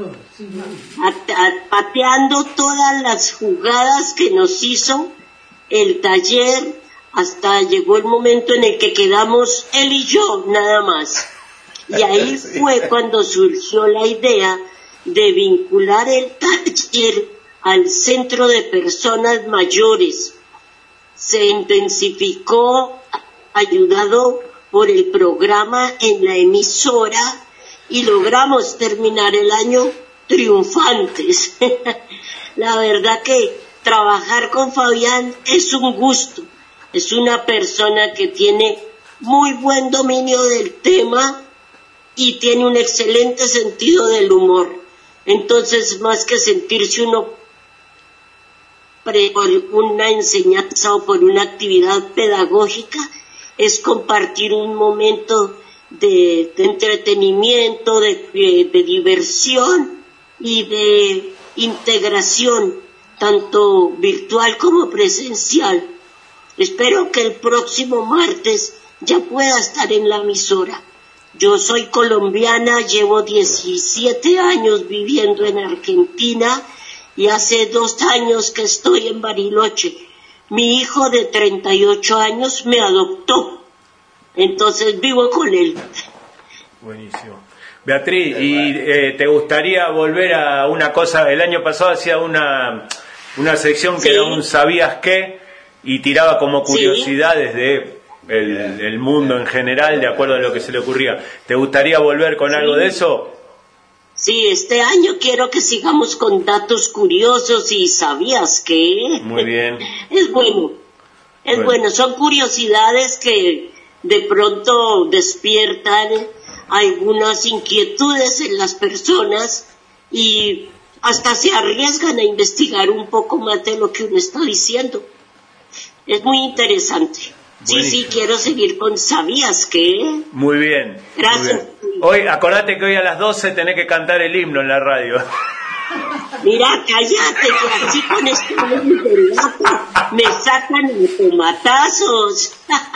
S13: pateando todas las jugadas que nos hizo el taller, hasta llegó el momento en el que quedamos él y yo nada más. Y ahí fue cuando surgió la idea de vincular el taller al Centro de Personas Mayores. Se intensificó, ayudado por el programa en la emisora, y logramos terminar el año triunfantes. La verdad que trabajar con Fabián es un gusto. Es una persona que tiene muy buen dominio del tema y tiene un excelente sentido del humor. Entonces, más que sentirse uno por una enseñanza o por una actividad pedagógica, es compartir un momento de entretenimiento, de diversión y de integración, tanto virtual como presencial. Espero que el próximo martes ya pueda estar en la emisora. Yo soy colombiana, llevo 17 años viviendo en Argentina y hace 2 años que estoy en Bariloche. Mi hijo de 38 años me adoptó, entonces vivo con él.
S1: Buenísimo. Beatriz, ¿y te gustaría volver a una cosa? El año pasado hacía una sección que era un ¿sabías qué? Y tiraba como curiosidades de el mundo en general, de acuerdo a lo que se le ocurría. ¿Te gustaría volver con algo de eso?
S13: Sí, este año quiero que sigamos con datos curiosos y ¿sabías qué?
S1: Muy bien.
S13: Es bueno, bueno, son curiosidades que de pronto despiertan algunas inquietudes en las personas y hasta se arriesgan a investigar un poco más de lo que uno está diciendo. Es muy interesante.
S1: Buenísimo.
S13: Sí, quiero seguir con ¿sabías qué?
S1: Muy bien.
S13: Gracias.
S1: Muy bien. Hoy, acordate que hoy a las 12 tenés que cantar el himno en la radio.
S13: Mira, cállate, que así con este de lata me sacan tomatazos.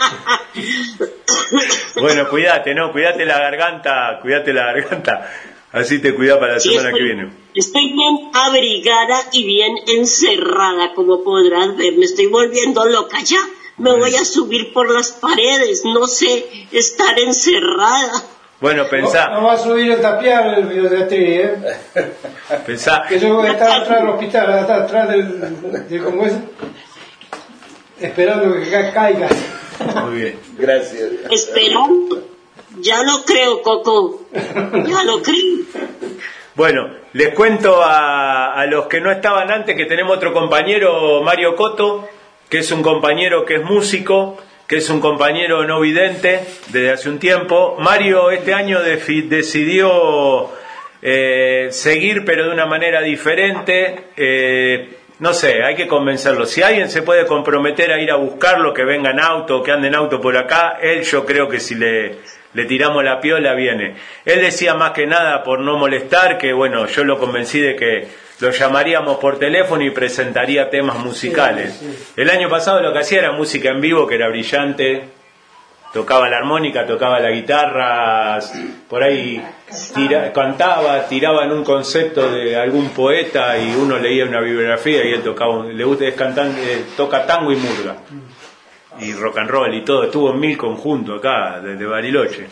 S1: Bueno, cuídate la garganta. Así te cuida para la semana que viene.
S13: Estoy bien abrigada y bien encerrada, como podrás ver. Me estoy volviendo loca ya. Me voy a subir por las paredes. No sé estar encerrada.
S1: Bueno, pensá.
S9: No va a subir el tapial el video de Beatriz, ¿eh?
S1: Pensá.
S9: Que yo voy a estar atrás del hospital, atrás del ¿cómo es? Esperando que caiga.
S1: Muy bien.
S3: Gracias.
S13: Esperando. Ya lo creo, Coco. Ya lo creo.
S1: Bueno, les cuento a los que no estaban antes que tenemos otro compañero, Mario Coto, que es un compañero que es músico, que es un compañero no vidente desde hace un tiempo. Mario este año decidió seguir, pero de una manera diferente. No sé, hay que convencerlo. Si alguien se puede comprometer a ir a buscarlo, que venga en auto, que ande en auto por acá, él yo creo que si le tiramos la piola viene. Él decía más que nada por no molestar, que bueno, yo lo convencí de que lo llamaríamos por teléfono y presentaría temas musicales. El año pasado lo que hacía era música en vivo, que era brillante. Tocaba la armónica, tocaba la guitarra, por ahí cantaba, tiraba en un concepto de algún poeta y uno leía una bibliografía y él tocaba, le gusta, es cantante, toca tango y murga y rock and roll y todo, estuvo en 1000 conjuntos acá desde Bariloche.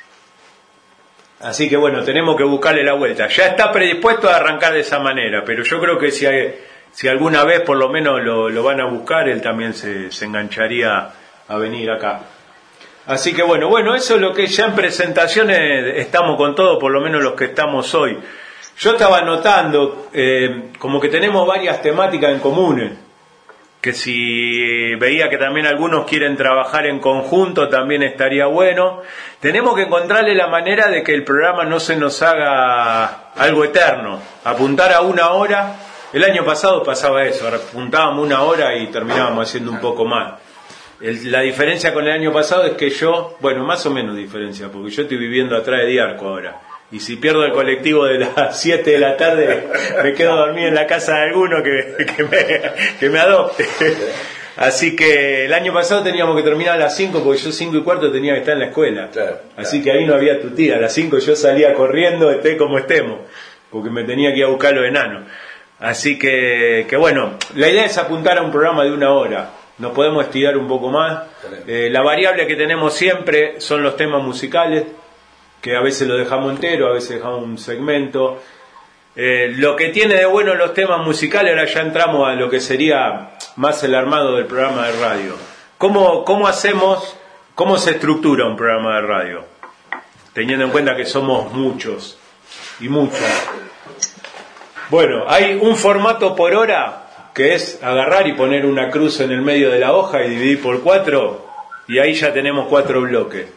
S1: Así que bueno, tenemos que buscarle la vuelta. Ya está predispuesto a arrancar de esa manera, pero yo creo que si alguna vez por lo menos lo van a buscar, él también se engancharía a venir acá. Así que bueno, eso es lo que ya en presentaciones estamos con todo, por lo menos los que estamos hoy. Yo estaba notando como que tenemos varias temáticas en comunes, que si veía que también algunos quieren trabajar en conjunto también estaría bueno. Tenemos que encontrarle la manera de que el programa no se nos haga algo eterno, apuntar a 1 hora. El año pasado pasaba eso, apuntábamos 1 hora y terminábamos haciendo un poco más. La diferencia con el año pasado es que yo, bueno, más o menos diferencia, porque yo estoy viviendo atrás de Diarco ahora. Y si pierdo el colectivo de las 7 de la tarde, me quedo dormido en la casa de alguno que me adopte. Así que el año pasado teníamos que terminar a las 5, porque yo 5:15 tenía que estar en la escuela. Así que ahí no había tutía. A las 5 yo salía corriendo, esté como estemos, porque me tenía que ir a buscar los enanos. Así que bueno, la idea es apuntar a un programa de 1 hora. Nos podemos estirar un poco más. La variable que tenemos siempre son los temas musicales, que a veces lo dejamos entero, a veces dejamos un segmento. Lo que tiene de bueno los temas musicales, ahora ya entramos a lo que sería más el armado del programa de radio. ¿Cómo hacemos, cómo se estructura un programa de radio? Teniendo en cuenta que somos muchos y muchas. Bueno, hay un formato por hora, que es agarrar y poner una cruz en el medio de la hoja y dividir por 4, y ahí ya tenemos 4 bloques,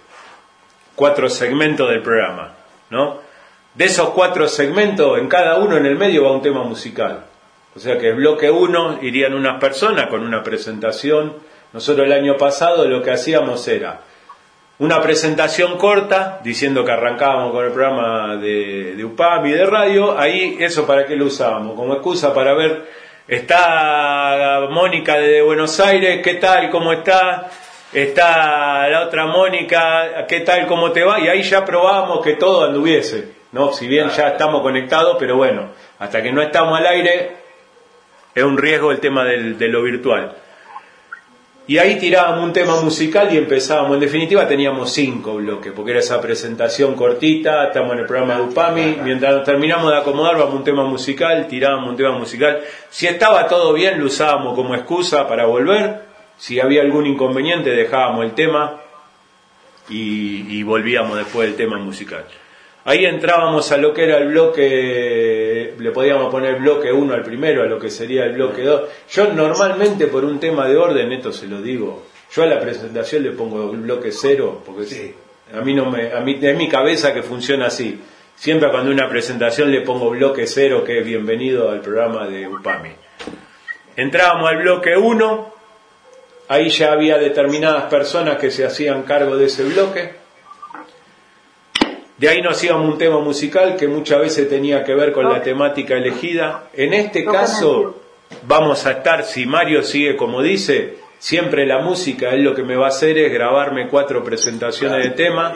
S1: 4 segmentos del programa, ¿no? De esos 4 segmentos, en cada uno en el medio va un tema musical. O sea que el bloque 1 irían unas personas con una presentación. Nosotros el año pasado lo que hacíamos era una presentación corta, diciendo que arrancábamos con el programa de UPAM y de radio. Ahí, ¿eso para qué lo usábamos? Como excusa para ver... Está Mónica de Buenos Aires, ¿qué tal? ¿Cómo está? Está la otra Mónica, ¿qué tal? ¿Cómo te va? Y ahí ya probábamos que todo anduviese, ¿no? Si bien ya estamos conectados, pero bueno, hasta que no estamos al aire, es un riesgo el tema de lo virtual. Y ahí tirábamos un tema musical y empezábamos. En definitiva teníamos 5 bloques, porque era esa presentación cortita, estamos en el programa de UPAMI, mientras terminamos de acomodar vamos a un tema musical, tirábamos un tema musical. Si estaba todo bien lo usábamos como excusa para volver, si había algún inconveniente dejábamos el tema y volvíamos después del tema musical. Ahí entrábamos a lo que era el bloque, le podíamos poner bloque 1 al primero, a lo que sería el bloque 2. Yo normalmente por un tema de orden, esto se lo digo, yo a la presentación le pongo el bloque 0, porque sí, a mí es mi cabeza que funciona así. Siempre cuando una presentación le pongo bloque 0, que es bienvenido al programa de UPAMI. Entrábamos al bloque 1, ahí ya había determinadas personas que se hacían cargo de ese bloque. De ahí nos íbamos un tema musical que muchas veces tenía que ver con la temática elegida. En este caso vamos a estar, si Mario sigue como dice, siempre la música, él lo que me va a hacer es grabarme 4 presentaciones de tema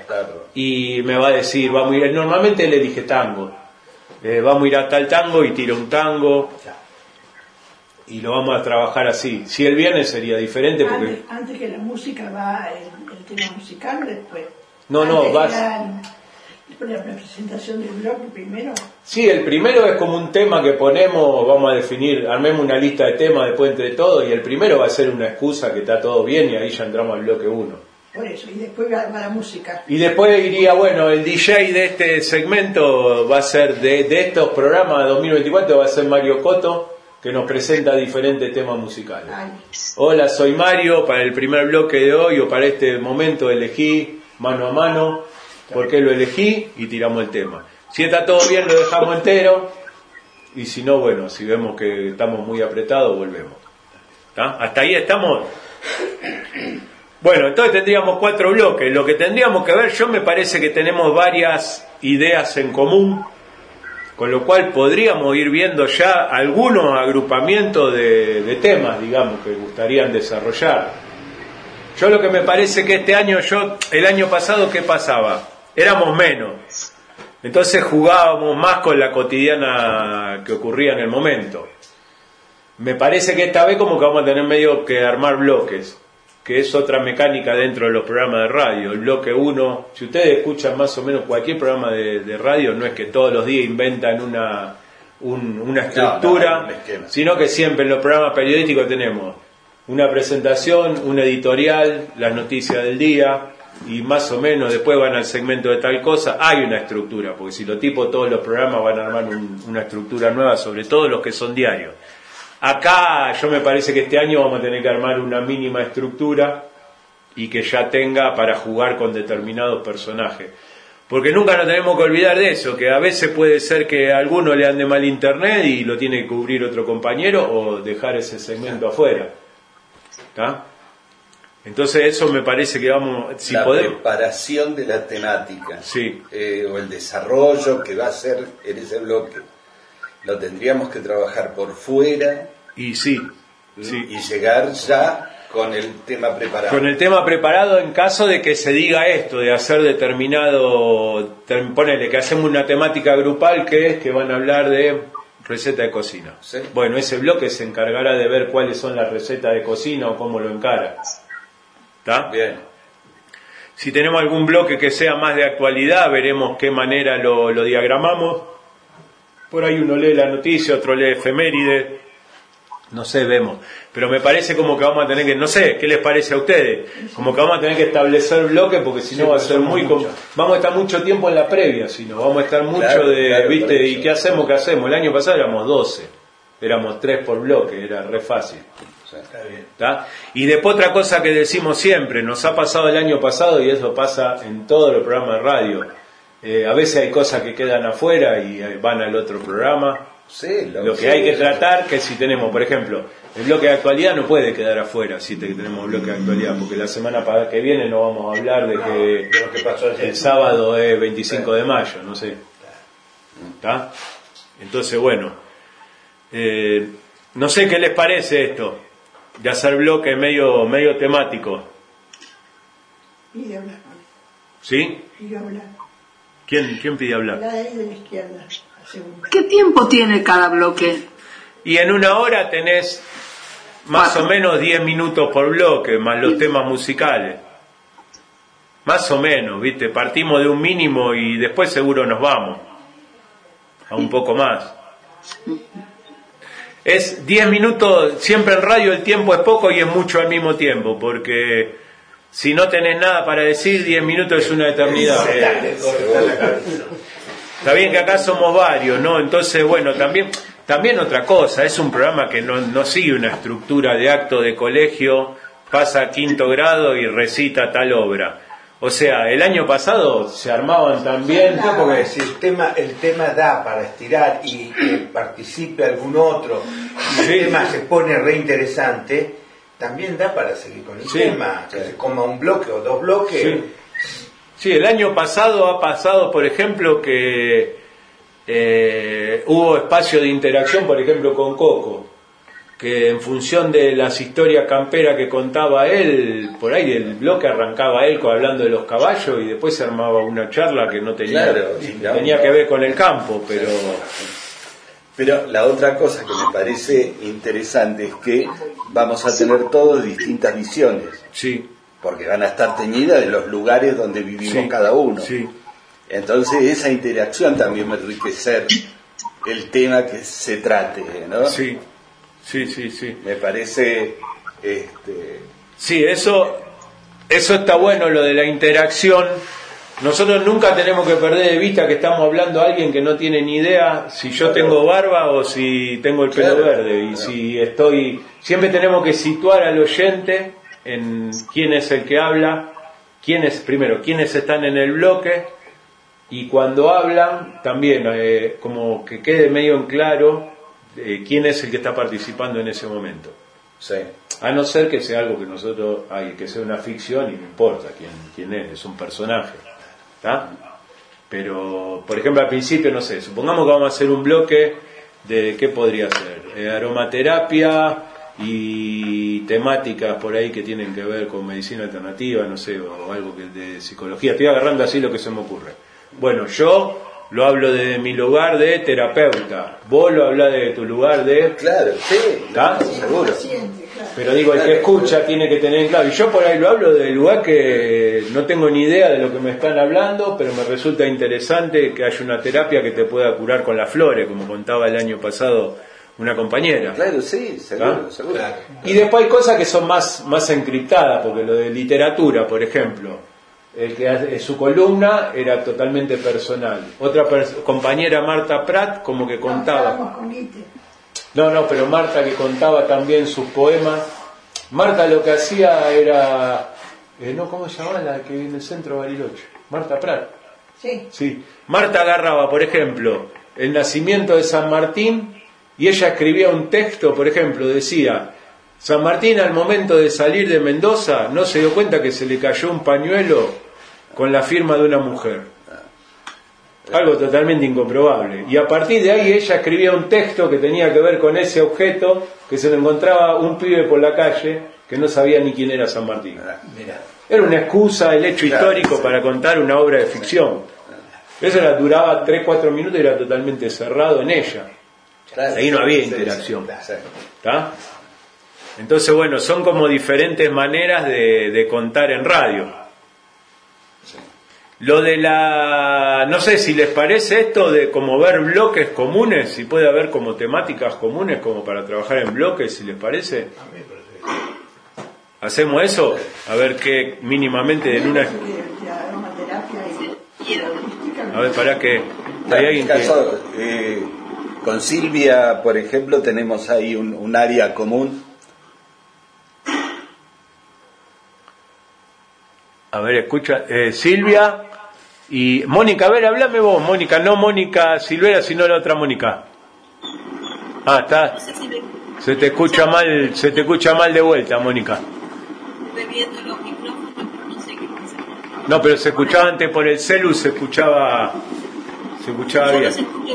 S1: y me va a decir, vamos a ir, normalmente él elige tango, vamos a ir a tal tango y tira un tango y lo vamos a trabajar así. Si él viene sería diferente porque...
S4: Antes que la música va el tema musical o después.
S1: No, vas...
S4: La presentación del bloque primero.
S1: Sí, el primero es como un tema que ponemos, vamos a definir, armemos una lista de temas después entre todos y el primero va a ser una excusa que está todo bien y ahí ya entramos al bloque 1.
S4: Por eso, y después va la música.
S1: Y después iría, bueno, el DJ de este segmento va a ser de estos programas 2024, va a ser Mario Coto, que nos presenta diferentes temas musicales. Ay. Hola, soy Mario, para el primer bloque de hoy o para este momento elegí Mano a Mano, ¿por qué lo elegí? Y tiramos el tema. Si está todo bien lo dejamos entero y si no, bueno, si vemos que estamos muy apretados volvemos. ¿Está? ¿Hasta ahí estamos? Bueno, entonces tendríamos 4 bloques. Lo que tendríamos que ver, yo me parece que tenemos varias ideas en común, con lo cual podríamos ir viendo ya algunos agrupamientos de temas, digamos, que gustarían desarrollar. Yo lo que me parece que este año, el año pasado, ¿qué pasaba? Éramos menos. Entonces jugábamos más con la cotidiana que ocurría en el momento. Me parece que esta vez como que vamos a tener medio que armar bloques, que es otra mecánica dentro de los programas de radio. El bloque 1, si ustedes escuchan más o menos cualquier programa de radio, no es que todos los días inventan una estructura, sino que siempre en los programas periodísticos tenemos una presentación, un editorial, las noticias del día y más o menos después van al segmento de tal cosa. Hay una estructura, porque si lo tipo todos los programas van a armar una estructura nueva, sobre todo los que son diarios. Acá yo me parece que este año vamos a tener que armar una mínima estructura y que ya tenga para jugar con determinados personajes. Porque nunca nos tenemos que olvidar de eso, que a veces puede ser que a alguno le ande mal internet y lo tiene que cubrir otro compañero o dejar ese segmento afuera. ¿Está? Entonces eso me parece que vamos... Si
S3: la
S1: podemos...
S3: preparación de la temática,
S1: sí.
S3: O el desarrollo que va a ser en ese bloque, lo tendríamos que trabajar por fuera
S1: y sí.
S3: Y llegar ya con el tema preparado.
S1: Con el tema preparado en caso de que se diga esto, de hacer determinado... Ponele que hacemos una temática grupal que es que van a hablar de... receta de cocina. ¿Sí? Bueno, ese bloque se encargará de ver cuáles son las recetas de cocina o cómo lo encara. ¿Está?
S3: Bien.
S1: Si tenemos algún bloque que sea más de actualidad, veremos qué manera lo diagramamos. Por ahí uno lee la noticia, otro lee efeméride. No sé, vemos. Pero me parece como que vamos a tener que, no sé, ¿qué les parece a ustedes? Como que vamos a tener que establecer bloques porque si no va a ser muy... Vamos a estar mucho tiempo en la previa, si no, vamos a estar mucho claro, ¿viste? ¿Y qué hacemos? El año pasado éramos 12. Éramos 3 por bloque, era re fácil. Está bien. ¿Tá? Y después otra cosa que decimos siempre, nos ha pasado el año pasado y eso pasa en todos los programas de radio. A veces hay cosas que quedan afuera y van al otro programa.
S3: Sí,
S1: lo que hay que tratar, que si tenemos, por ejemplo, el bloque de actualidad no puede quedar afuera si tenemos bloque de actualidad, porque la semana que viene no vamos a hablar de que
S3: lo que pasó
S1: el sábado es 25 de mayo, no sé. ¿Está? Entonces, bueno, no sé qué les parece esto, de hacer bloque medio temático.
S4: Pide hablar.
S1: ¿Sí?
S4: Pide hablar.
S1: ¿Quién pide hablar?
S4: La de ahí de la izquierda.
S11: ¿Qué tiempo tiene cada bloque?
S1: Y en 1 hora tenés Más o menos 10 minutos por bloque, más los temas musicales. Más o menos, ¿viste? Partimos de un mínimo y después seguro nos vamos a un poco más. Es 10 minutos, siempre en radio el tiempo es poco y es mucho al mismo tiempo, porque si no tenés nada para decir, 10 minutos es una eternidad. Está bien que acá somos varios, ¿no? Entonces, bueno, también otra cosa, es un programa que no sigue una estructura de acto de colegio, pasa a 5º grado y recita tal obra. O sea, el año pasado se armaban también...
S8: No, porque si el tema da para estirar y que participe algún otro, y el tema se pone re interesante, también da para seguir con el tema, que se coma un bloque o 2 bloques.
S1: Sí, el año pasado ha pasado, por ejemplo, que hubo espacio de interacción, por ejemplo, con Coco, que en función de las historias camperas que contaba él, por ahí el bloque arrancaba él hablando de los caballos y después se armaba una charla que no tenía, tenía que ver con el campo,
S3: pero la otra cosa que me parece interesante es que vamos a tener todos distintas visiones.
S1: Sí.
S3: Porque van a estar teñidas de los lugares donde vivimos cada uno. Sí. Entonces esa interacción también va a enriquecer el tema que se trate, ¿no?
S1: Sí.
S3: Me parece...
S1: Sí, eso está bueno, lo de la interacción. Nosotros nunca tenemos que perder de vista que estamos hablando a alguien que no tiene ni idea si yo tengo barba o si tengo el pelo verde. Y si estoy... Siempre tenemos que situar al oyente en quién es el que habla, quiénes están en el bloque, y cuando hablan también como que quede medio en claro quién es el que está participando en ese momento.
S3: Sí.
S1: A no ser que sea algo que nosotros que sea una ficción y no importa quién es un personaje, ¿está? Pero por ejemplo al principio, no sé, supongamos que vamos a hacer un bloque de ¿qué podría ser? Aromaterapia y temáticas por ahí que tienen que ver con medicina alternativa, no sé, o algo que de psicología. Estoy agarrando así lo que se me ocurre. Bueno, yo lo hablo de mi lugar de terapeuta, vos lo hablás de tu lugar de...
S3: Claro, sí, seguro.
S1: Pero digo, el que escucha tiene que tener en claro, y yo por ahí lo hablo del lugar que no tengo ni idea de lo que me están hablando, pero me resulta interesante que haya una terapia que te pueda curar con las flores, como contaba el año pasado una compañera.
S3: Claro, sí, seguro.
S1: Y después hay cosas que son más encriptadas, porque lo de literatura, por ejemplo, su columna era totalmente personal. Otra compañera, Marta Prat, como que contaba... No, pero Marta que contaba también sus poemas. Marta lo que hacía era... ¿cómo se llamaba la que vive en el centro de Bariloche? Marta Prat. Sí. Marta agarraba, por ejemplo, el nacimiento de San Martín, y ella escribía un texto, por ejemplo, decía: San Martín al momento de salir de Mendoza no se dio cuenta que se le cayó un pañuelo con la firma de una mujer. Algo totalmente incomprobable. Y a partir de ahí ella escribía un texto que tenía que ver con ese objeto, que se lo encontraba un pibe por la calle que no sabía ni quién era San Martín. Era una excusa, el hecho histórico para contar una obra de ficción. Eso duraba 3-4 minutos y era totalmente cerrado en ella. Ahí no había interacción. ¿Está? Entonces, bueno, son como diferentes maneras de contar en radio. Lo de no sé si les parece esto de como ver bloques comunes, si puede haber como temáticas comunes como para trabajar en bloques, si les parece. ¿Hacemos eso? A ver qué mínimamente en una... A ver, para que...
S3: Hay alguien que... con Silvia, por ejemplo, tenemos ahí un área común.
S1: A ver, escucha, Silvia y Mónica. A ver, háblame vos, Mónica, no Mónica Silvera, sino la otra Mónica. Ah, está. Se te escucha mal de vuelta, Mónica. No, pero se escuchaba antes por el celu, se escuchaba bien.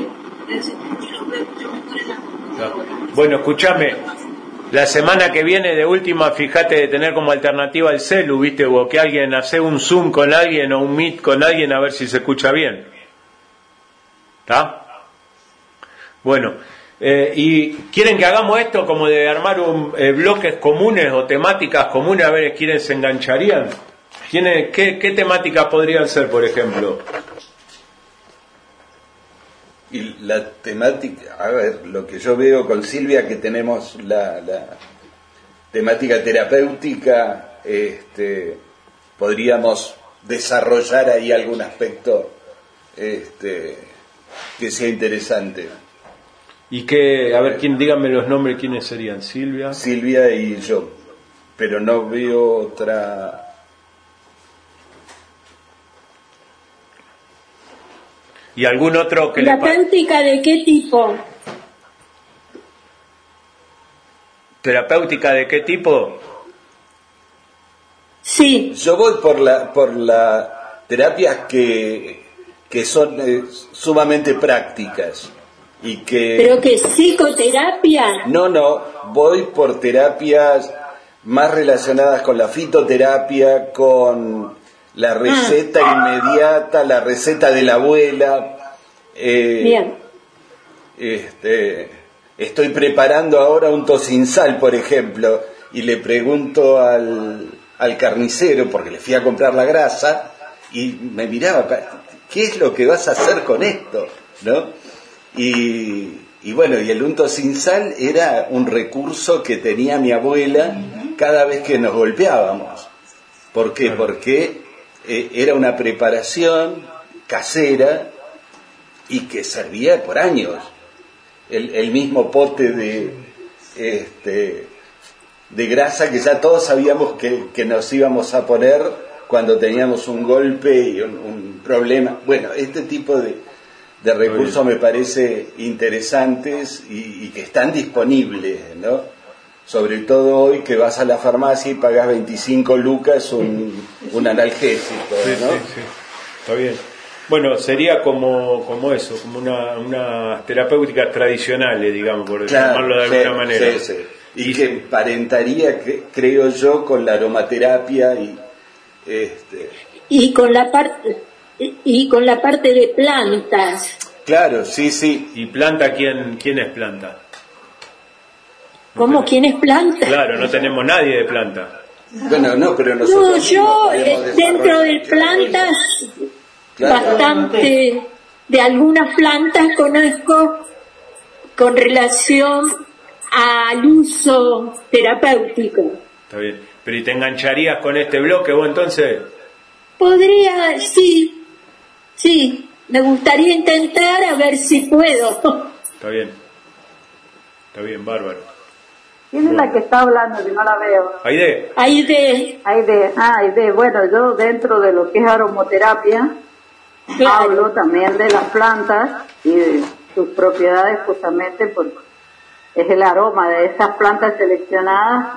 S1: Bueno, escúchame. La semana que viene, de última, fíjate de tener como alternativa el celu, ¿viste? O que alguien hace un Zoom con alguien o un Meet con alguien a ver si se escucha bien. ¿Está? Bueno, ¿Y quieren que hagamos esto como de armar bloques comunes o temáticas comunes? A ver quiénes se engancharían. ¿Qué temáticas podrían ser, por ejemplo?
S3: Y la temática, a ver, lo que yo veo con Silvia, que tenemos la temática terapéutica, podríamos desarrollar ahí algún aspecto que sea interesante.
S1: Y a ver, díganme los nombres, ¿quiénes serían? Silvia.
S3: Silvia y yo, pero no veo otra.
S1: ¿Y algún otro que
S7: ¿Terapéutica de qué tipo?
S1: ¿Terapéutica de qué tipo?
S7: Sí.
S3: Yo voy por la terapias que son sumamente prácticas y que.
S7: ¿Pero que psicoterapia?
S3: No, voy por terapias más relacionadas con la fitoterapia, con la receta inmediata, la receta de la abuela.
S7: Bien.
S3: Estoy preparando ahora un tocinsal, por ejemplo, y le pregunto al carnicero, porque le fui a comprar la grasa, y me miraba, ¿qué es lo que vas a hacer con esto? ¿No? Y bueno, y el unto sin sal era un recurso que tenía mi abuela cada vez que nos golpeábamos. ¿Por qué? Porque era una preparación casera y que servía por años. El mismo pote de grasa que ya todos sabíamos que nos íbamos a poner cuando teníamos un golpe y un problema. Bueno, este tipo de recursos me parece interesantes y que están disponibles, ¿no? Sobre todo hoy que vas a la farmacia y pagas 25 lucas un analgésico, ¿no?
S1: Sí. Está bien. Bueno, sería como eso, como unas terapéuticas tradicionales, digamos, por llamarlo de alguna manera.
S3: Sí. Y que emparentaría, creo yo, con la aromaterapia
S7: y con la parte de plantas.
S3: Claro, sí.
S1: ¿Y planta quién es planta?
S7: ¿Cómo? ¿Quién es planta?
S1: Claro, no tenemos nadie de planta.
S3: Bueno, no, pero nosotros.
S7: No, yo dentro de plantas, bastante de algunas plantas conozco con relación al uso terapéutico.
S1: Está bien. ¿Pero y te engancharías con este bloque vos entonces?
S7: Podría, sí, me gustaría intentar a ver si puedo.
S1: Está bien, bárbaro.
S2: ¿Quién es la que está hablando? Que no la veo.
S7: Aide.
S2: Bueno, yo dentro de lo que es aromoterapia, hablo también de las plantas y de sus propiedades, justamente porque es el aroma de esas plantas seleccionadas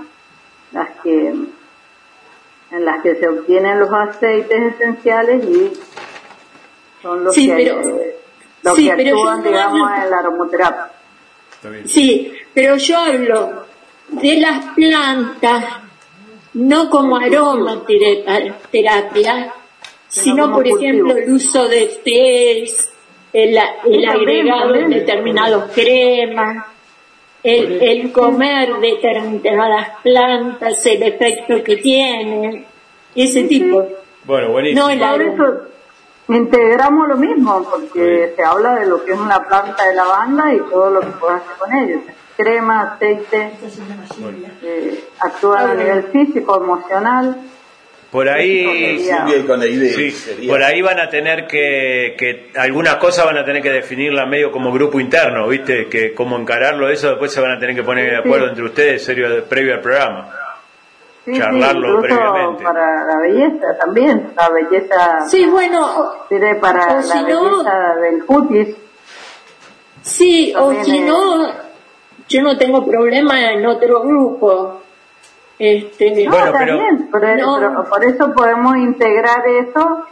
S2: en las que se obtienen los aceites esenciales y son los que actúan, digamos, en la aromoterapia.
S7: Sí, pero yo hablo de las plantas no como aromaterapia, sino por ejemplo el uso de tés, el agregado de determinados cremas, el comer determinadas plantas, el efecto que tienen, ese tipo.
S1: Bueno, buenísimo.
S2: Por eso integramos lo mismo, porque se habla de lo que es una planta de lavanda y todo lo que puedes hacer con ellos. Crema, aceite, actúa a nivel físico, emocional.
S1: Por ahí, por ahí van a tener que algunas cosas van a tener que definirla medio como grupo interno, ¿viste? Que cómo encararlo, eso después se van a tener que poner de acuerdo entre ustedes previo al programa. Charlarlo previamente.
S2: Para la belleza también, la belleza.
S7: Sí, bueno.
S2: Sirve para la belleza del cutis.
S7: Sí, también o si no, yo no tengo problema en otro grupo.
S2: Bueno, también, pero por eso podemos integrar eso,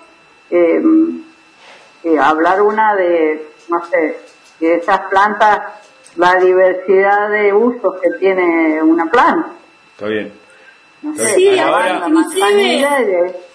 S2: hablar de esas plantas, la diversidad de usos que tiene una planta.
S1: Está bien.
S7: Sí, ahora, inclusive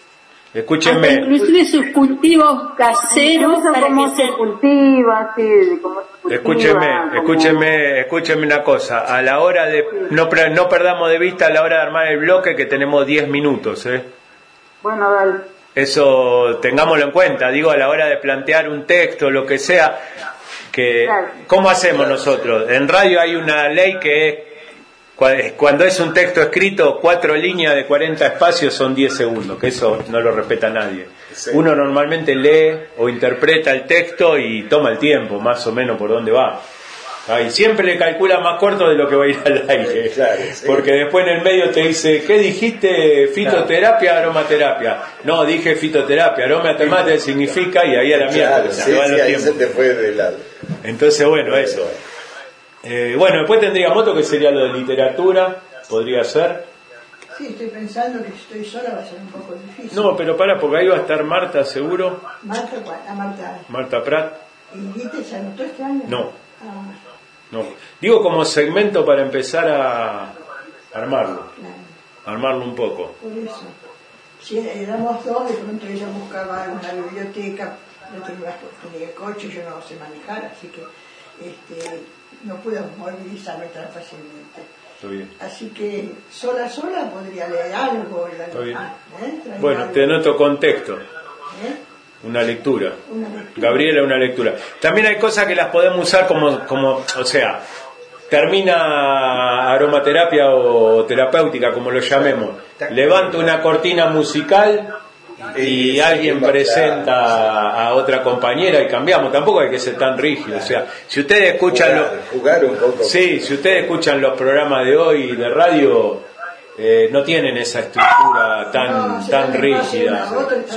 S1: Escúchenme.
S7: Hasta inclusive sus cultivos caseros para
S12: cómo
S7: que
S12: se cultiva, sí, de cómo se cultiva.
S1: Escúcheme una cosa. A la hora de no perdamos de vista a la hora de armar el bloque que tenemos 10 minutos, ¿eh?
S12: Bueno, dale.
S1: Eso tengámoslo en cuenta, digo, a la hora de plantear un texto, lo que sea, que
S12: Claro.
S1: ¿cómo hacemos nosotros? En radio hay una ley que es, cuando es un texto escrito, 4 líneas de 40 espacios son 10 segundos, que eso no lo respeta nadie.
S3: Sí.
S1: Uno normalmente lee o interpreta el texto y toma el tiempo, más o menos por dónde va. Y siempre le calcula más corto de lo que va a ir al aire.
S3: Claro, sí.
S1: Porque después en el medio te dice, ¿qué dijiste? ¿Fitoterapia, aromaterapia? No, dije fitoterapia, aromaterapia significa, y ahí a la mierda.
S3: Claro, sí, ahí se te fue de lado.
S1: Entonces, bueno, eso. Bueno, después tendríamos otro que sería lo de literatura, podría ser.
S4: Sí, estoy pensando que si estoy sola va a ser un poco difícil.
S1: No, pero para, porque ahí va a estar Marta, seguro.
S4: Marta, ¿cuál? Marta.
S1: Marta Prat.
S4: ¿Y Guite se anotó este año?
S1: No.
S4: Ah,
S1: No. Digo como segmento para empezar a armarlo.
S4: claro.
S1: Armarlo un poco.
S4: Por eso. Si éramos dos, de pronto ella buscaba una biblioteca, no tenía coche, yo no sé manejar, así que no pude movilizarme tan fácilmente.
S1: Está bien.
S4: Así que sola podría leer algo.
S1: Está bien.
S4: Traer
S1: Bueno,
S4: algo.
S1: te anoto contexto.
S4: ¿Eh?
S1: Una lectura.
S4: Una lectura.
S1: Gabriela, una lectura. También hay cosas que las podemos usar como, o sea, termina aromaterapia o terapéutica, como lo llamemos. Levanta una cortina musical y alguien presenta a otra compañera y cambiamos. Tampoco hay que ser tan rígido. O sea, si ustedes escuchan
S3: jugar un poco.
S1: Sí, si ustedes escuchan los programas de hoy de radio, no tienen esa estructura tan rígida.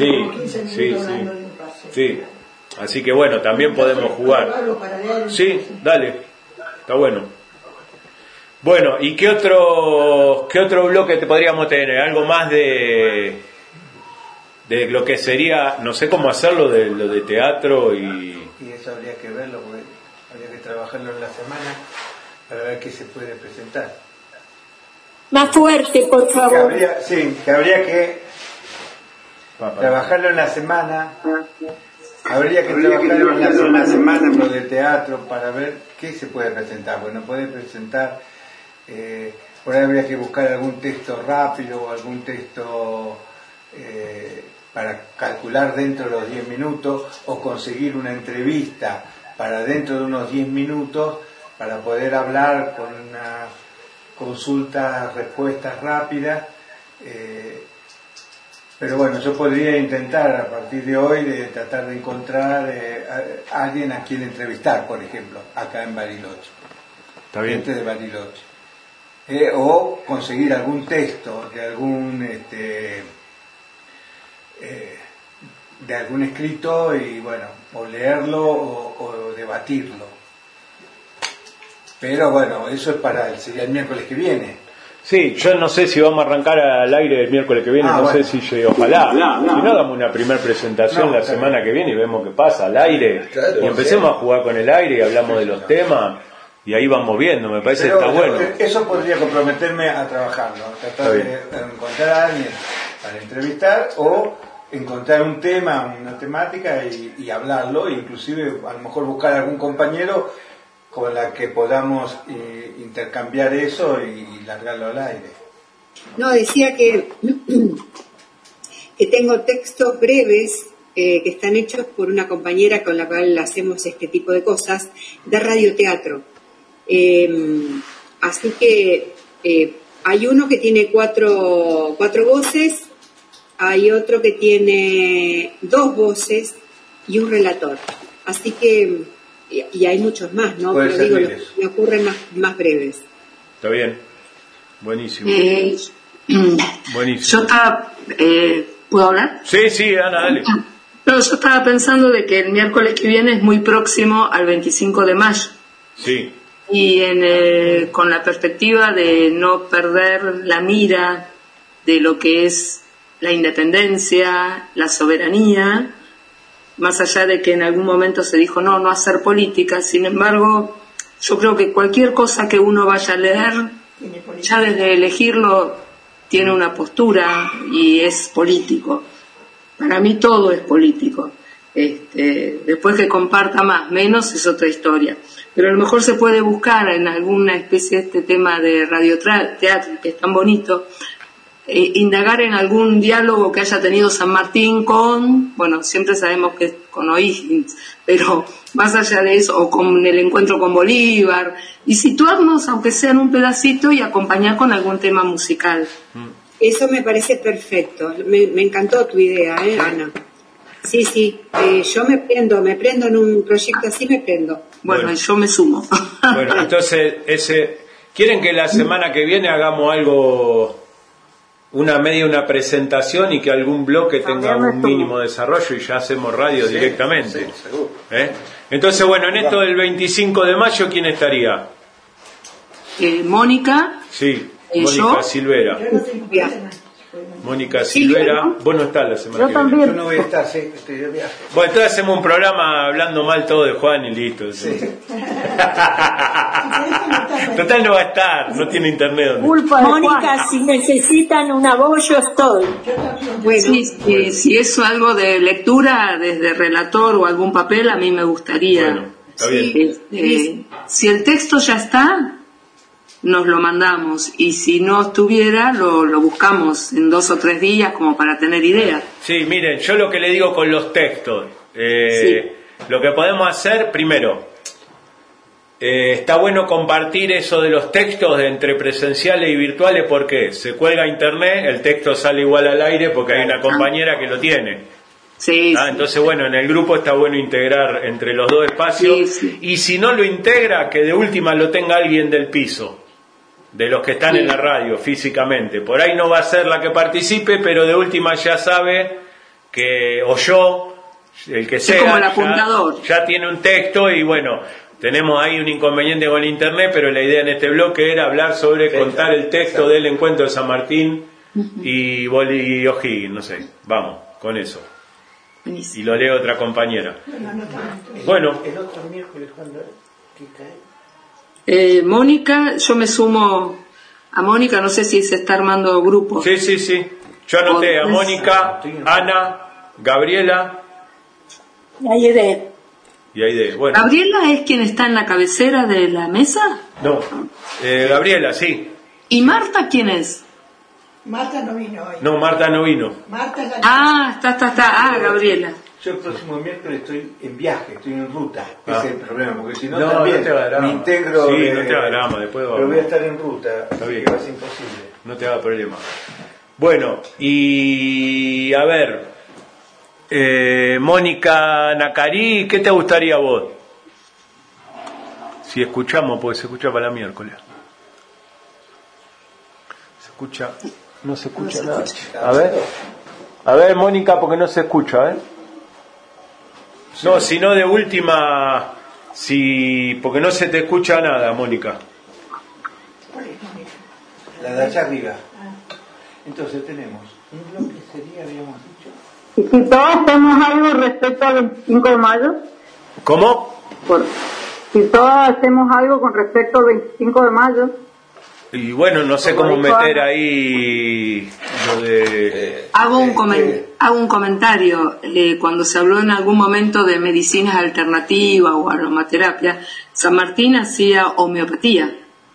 S1: Sí. Así que bueno, también podemos jugar. Sí, dale. Está bueno. Bueno, ¿y qué otro bloque te podríamos tener? Algo más de lo que sería, no sé cómo hacerlo, de lo de teatro y
S8: eso habría que verlo, porque habría que trabajarlo en la semana para ver qué se puede presentar.
S7: Más fuerte, por favor.
S8: Que habría que trabajarlo en la semana. Habría que trabajarlo en la semana lo de teatro para ver qué se puede presentar. Bueno, puede presentar, por ahí habría que buscar algún texto rápido o algún texto para calcular dentro de los 10 minutos o conseguir una entrevista para dentro de unos 10 minutos para poder hablar con una consulta, respuestas rápidas. Pero bueno, yo podría intentar a partir de hoy de tratar de encontrar a alguien a quien entrevistar, por ejemplo, acá en Bariloche.
S1: Está bien.
S8: Gente de Bariloche. O conseguir algún texto de algún escrito y bueno, o leerlo o debatirlo. Pero bueno, eso es sería el miércoles que viene.
S1: Sí, yo no sé si vamos a arrancar al aire el miércoles que viene, sé si ojalá. Si no, damos una primera presentación la semana que viene y vemos qué pasa al aire.
S3: Claro,
S1: y empecemos a jugar con el aire y hablamos de los temas y ahí vamos viendo, me parece que está bueno.
S8: Eso podría comprometerme a trabajarlo, tratar de encontrar a alguien para entrevistar o encontrar un tema, una temática y hablarlo, inclusive a lo mejor buscar algún compañero con la que podamos intercambiar eso y largarlo al aire.
S6: No, decía que tengo textos breves que están hechos por una compañera con la cual hacemos este tipo de cosas, de radioteatro. Así que hay uno que tiene cuatro voces, hay otro que tiene 2 voces y un relator. Así que y hay muchos más, ¿no? Pero digo, me ocurren más breves.
S1: Está bien. Buenísimo. Buenísimo.
S11: Yo estaba... ¿Puedo hablar?
S1: Sí, Ana, dale.
S11: No, yo estaba pensando de que el miércoles que viene es muy próximo al 25 de mayo.
S1: Sí.
S11: Y con la perspectiva de no perder la mira de lo que es la independencia, la soberanía, más allá de que en algún momento se dijo no hacer política. Sin embargo, yo creo que cualquier cosa que uno vaya a leer, ya desde elegirlo, tiene una postura y es político. Para mí todo es político. Después que comparta más, menos es otra historia. Pero a lo mejor se puede buscar en alguna especie de este tema de radioteatro, que es tan bonito, indagar en algún diálogo que haya tenido San Martín con, bueno, siempre sabemos que es con O'Higgins, pero más allá de eso, o con el encuentro con Bolívar, y situarnos, aunque sea en un pedacito, y acompañar con algún tema musical.
S6: Eso me parece perfecto. Me encantó tu idea, Ana. Sí, yo me prendo en un proyecto así, me prendo.
S11: Bueno, yo me sumo.
S1: Bueno, entonces, ¿quieren que la semana que viene hagamos algo, una presentación y que algún bloque tenga un mínimo desarrollo y ya hacemos radio directamente?
S3: Sí, seguro.
S1: Entonces, bueno, en esto del 25 de mayo, ¿quién estaría?
S11: Mónica.
S1: Sí, Mónica
S11: yo.
S1: Silvera. Mónica Silvera, ¿no? Vos no estás la semana que viene.
S8: Yo no voy a estar, sí, estoy de viaje.
S1: Bueno, entonces hacemos un programa hablando mal todo de Juan y listo.
S8: Sí.
S1: Total no va a estar, no tiene internet.
S7: Mónica, si necesitan una voz, yo estoy.
S11: Bueno, si es algo de lectura, desde relator o algún papel, a mí me gustaría.
S1: Bueno, está bien.
S11: Si el texto ya está, nos lo mandamos, y si no estuviera, lo buscamos en 2 o 3 días como para tener idea.
S1: Sí, miren, yo lo que le digo con los textos, lo que podemos hacer, primero, está bueno compartir eso de los textos entre presenciales y virtuales, porque se cuelga a internet, el texto sale igual al aire porque hay una compañera que lo tiene.
S11: Sí,
S1: entonces, bueno, en el grupo está bueno integrar entre los dos espacios, y si no lo integra, que de última lo tenga alguien del piso, de los que están en la radio físicamente. Por ahí no va a ser la que participe, pero de última ya sabe que, o yo, el que sea,
S11: como el apuntador.
S1: Ya tiene un texto, y bueno, tenemos ahí un inconveniente con el internet, pero la idea en este bloque era hablar sobre contar el texto del encuentro de San Martín y O'Higgins, no sé, vamos, con eso. Y lo lee otra compañera. Bueno.
S8: El otro miércoles, ¿cuándo cae?
S11: Mónica, yo me sumo a Mónica, no sé si se está armando grupo.
S1: Sí. Yo anoté a Mónica, Ana, Gabriela
S7: y Aide.
S1: Bueno.
S11: ¿Gabriela es quien está en la cabecera de la mesa?
S1: No, Gabriela, sí.
S11: ¿Y Marta quién es?
S4: Marta no vino hoy.
S1: No, Marta no vino.
S4: Marta es la
S11: está. Gabriela.
S8: Yo el próximo miércoles estoy en viaje, estoy en ruta. Ese es el problema, porque si no,
S1: no
S8: también
S1: te hagas drama.
S8: me integro.
S1: Sí, no te hagas drama, después vamos.
S8: Pero voy a estar en ruta,
S1: está bien.
S8: que va a ser imposible.
S1: No te hagas problema. Bueno, y a ver, Mónica Nacari, ¿qué te gustaría a vos? Si escuchamos, pues se escucha para la miércoles. No se escucha nada. A ver, Mónica, porque no se escucha, No, sino de última, porque no se te escucha nada, Mónica.
S8: La de allá arriba. Entonces tenemos un bloque sería, habíamos dicho.
S2: ¿Y si todos hacemos algo respecto al 25 de mayo?
S1: ¿Cómo?
S2: Si todos hacemos algo con respecto al 25 de mayo.
S1: Y bueno, no sé cómo meter ahí lo de...
S11: Hago un comentario. Cuando se habló en algún momento de medicinas alternativas o aromaterapia, San Martín hacía homeopatía.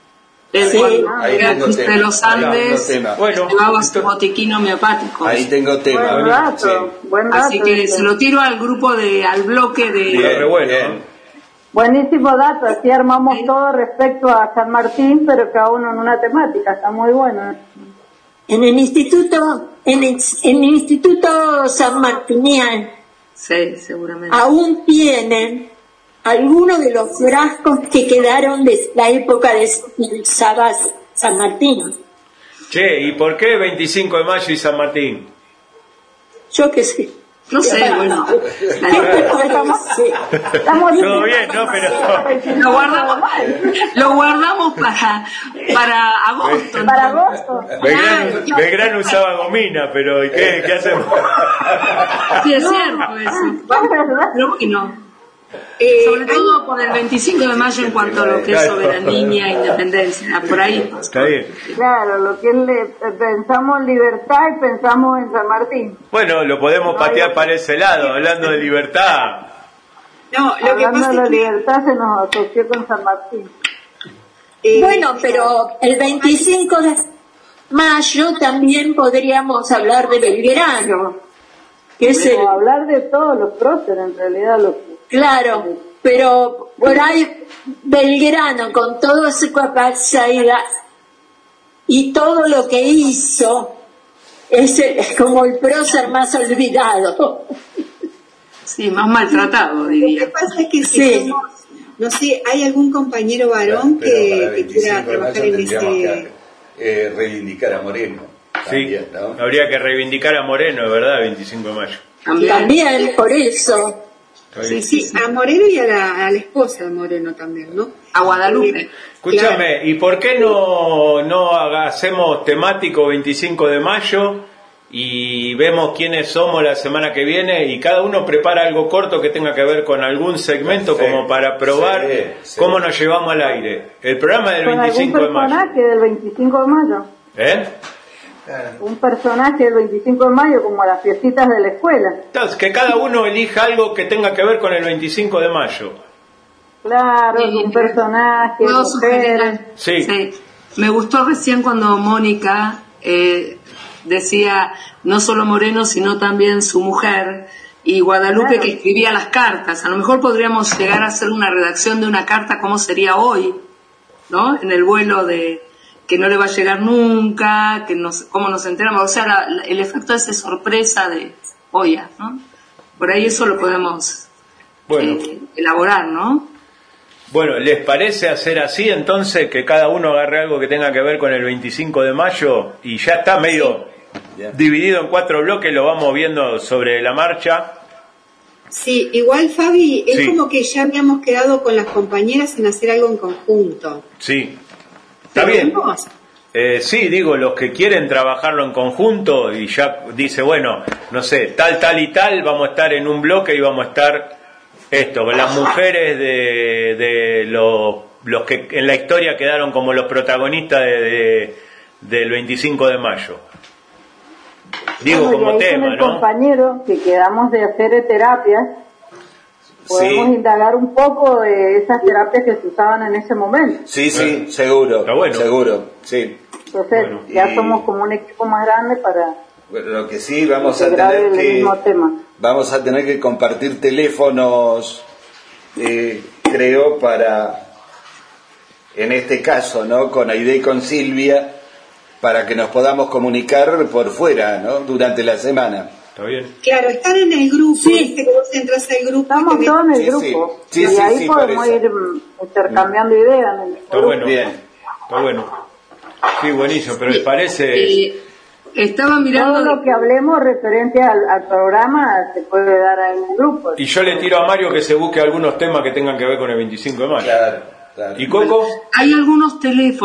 S11: De los Andes llevaba su botiquín homeopático.
S3: Ahí tengo tema.
S2: Buen dato,
S11: así que se lo tiro al grupo al bloque de...
S3: Bien.
S2: Buenísimo dato, así armamos todo respecto a San Martín, pero cada uno en una temática, está muy bueno.
S7: En el instituto San Martiniano,
S11: sí, seguramente,
S7: aún tienen algunos de los frascos que quedaron de la época de San Martín.
S1: Che, ¿y por qué 25 de mayo y San Martín?
S7: Yo qué sé.
S11: No sé, bueno.
S1: Todo bien, ¿no? Pero
S11: lo guardamos para agosto.
S2: Para agosto.
S1: Belgrano usaba gomina, pero ¿qué hacemos?
S11: Sí, es cierto eso. Pero bueno. Sobre todo por el 25 de mayo en cuanto a lo que es soberanía, independencia, por ahí.
S1: Está bien.
S2: Claro, lo que pensamos en libertad y pensamos en San Martín.
S1: Bueno, lo podemos patear para ese lado, hablando de libertad.
S6: No, lo que
S2: Hablando
S6: pasa
S2: de la
S6: es que
S2: libertad se nos asoció con San Martín.
S7: Bueno, pero el 25 de mayo también podríamos hablar de Belgrano, que es el...
S2: hablar de todos los próceres, en realidad.
S7: Claro, pero por ahí Belgrano, con toda su capacidad y todo lo que hizo, es como el prócer más olvidado.
S11: Sí, más maltratado, diría.
S6: Lo que pasa es que si somos, no sé, ¿hay algún compañero varón que quiera trabajar en este...?
S3: Reivindicar a Moreno.
S1: También, sí, ¿no? Habría que reivindicar a Moreno, ¿verdad? 25 de mayo.
S7: También, por eso.
S6: Sí, a Moreno y a la esposa de Moreno también, ¿no?
S11: A Guadalupe.
S1: Escúchame,
S6: Claro.
S1: ¿y por qué no hacemos temático 25 de mayo y vemos quiénes somos la semana que viene y cada uno prepara algo corto que tenga que ver con algún segmento? Perfecto. Como para probar cómo nos llevamos al aire? El programa del 25 de mayo.
S2: ¿Un personaje del 25 de mayo? Un personaje del 25 de mayo, como las fiestitas de la escuela.
S1: Entonces, que cada uno elija algo que tenga que ver con el 25 de mayo.
S2: Claro, un personaje, mujer.
S11: Sí. Me gustó recién cuando Mónica decía no solo Moreno, sino también su mujer, y Guadalupe, que escribía las cartas. A lo mejor podríamos llegar a hacer una redacción de una carta, ¿cómo sería hoy? ¿No? En el vuelo de que no le va a llegar nunca, cómo nos enteramos, o sea, el efecto de esa sorpresa de olla, ¿no? Por ahí eso lo podemos elaborar, ¿no?
S1: Bueno, ¿les parece hacer así entonces, que cada uno agarre algo que tenga que ver con el 25 de mayo y ya está medio dividido en 4 bloques, lo vamos viendo sobre la marcha?
S6: Sí, igual Fabi, es como que ya habíamos quedado con las compañeras en hacer algo en conjunto.
S1: Sí. Está bien. Sí, digo, los que quieren trabajarlo en conjunto y ya dice, bueno, no sé, tal y tal, vamos a estar en un bloque y vamos a estar las mujeres de los que en la historia quedaron como los protagonistas del 25 de mayo. Digo, como tema,
S2: el compañero que quedamos de hacer terapias, podemos indagar un poco de esas terapias que se usaban en ese momento.
S3: Sí, seguro. Está bueno. Seguro, sí.
S2: Entonces, ya somos como un equipo más grande para...
S3: Bueno, lo que sí vamos a tener que compartir teléfonos, creo, para, en este caso, ¿no? Con Aide y con Silvia, para que nos podamos comunicar por fuera, ¿no? Durante la semana.
S1: ¿Está bien?
S6: Claro, están en el grupo, que vos entras al grupo.
S2: Estamos todos en el grupo. Y ahí podemos ir intercambiando ideas.
S1: Está bueno. Bien. Está bueno. Sí, buenísimo, pero ¿les parece?
S11: Estaba mirando...
S2: Todo lo que hablemos referente al programa se puede dar en el grupo.
S1: Y yo le tiro a Mario que se busque algunos temas que tengan que ver con el 25 de mayo.
S3: Claro.
S1: ¿Y Coco?
S11: Hay algunos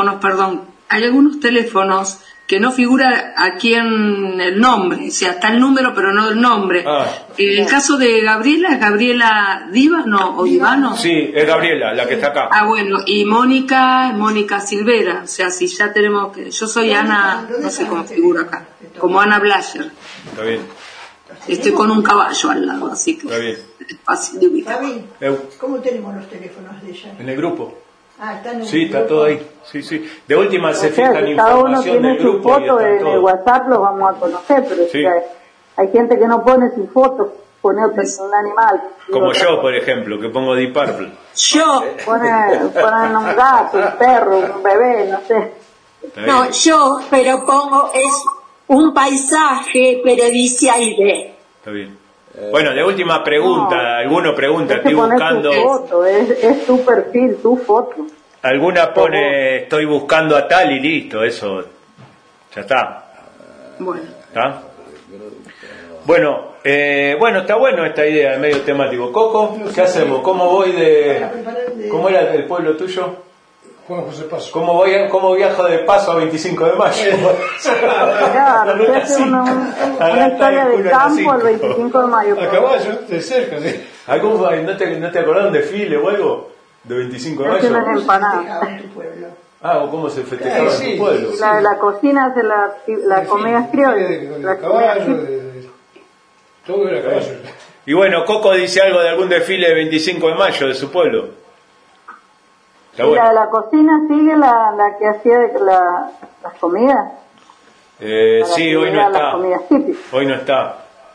S11: teléfonos que no figura aquí en el nombre, o sea, está el número pero no el nombre. El caso de Gabriela, ¿es Gabriela Díbano o Díbano?
S1: Sí, es Gabriela, la que está acá.
S11: Bueno, y Mónica Silvera, o sea, si ya tenemos que... Yo soy Ana, no sé cómo figura acá, como Ana Blacher.
S1: Está bien.
S11: Estoy con un caballo al lado, así que
S1: está bien.
S11: Es fácil de ubicar.
S4: ¿Cómo tenemos los teléfonos de ella?
S1: En el grupo.
S4: Está en
S1: sí, está todo ahí. Sí. De última se fijan información del grupo.
S2: Cada uno tiene su foto en el WhatsApp, los vamos a conocer, pero hay gente que no pone su foto, pone un animal.
S1: Como yo, por ejemplo, que pongo Deep Purple.
S2: Ponen un gato, un perro, un bebé, no sé.
S7: No, yo, pero pongo es un paisaje, pero dice aire.
S1: Está bien. Bueno, de última pregunta, alguno pregunta, estoy buscando...
S2: Tu foto, es tu perfil, tu foto.
S1: Alguna pone, estoy buscando a tal y listo, eso, ya está.
S11: Bueno.
S1: ¿Está? Bueno, está bueno esta idea de medio temático. Coco, ¿qué hacemos? ¿Cómo voy ¿Cómo era el pueblo tuyo?
S9: Juan José Paso.
S1: ¿Cómo viajo de Paso a 25 de mayo?
S2: Claro, se hace una historia de campo al 25 de mayo.
S9: A caballo, de cerca, ¿sí?
S1: ¿Algo, no te acordás de un desfile o algo? ¿De 25 de mayo?
S2: Hacen las empanadas.
S1: ¿O cómo se festejaba en tu pueblo?
S2: La cocina hace la comida criolla.
S9: De caballo, todo era caballo.
S1: Y bueno, Coco dice algo de algún desfile de 25 de mayo de su pueblo. Está bueno.
S2: La de la cocina sigue la que hacía las comidas.
S1: Sí, hoy no
S2: Las
S1: está.
S2: comidas típicas.
S1: Hoy no está.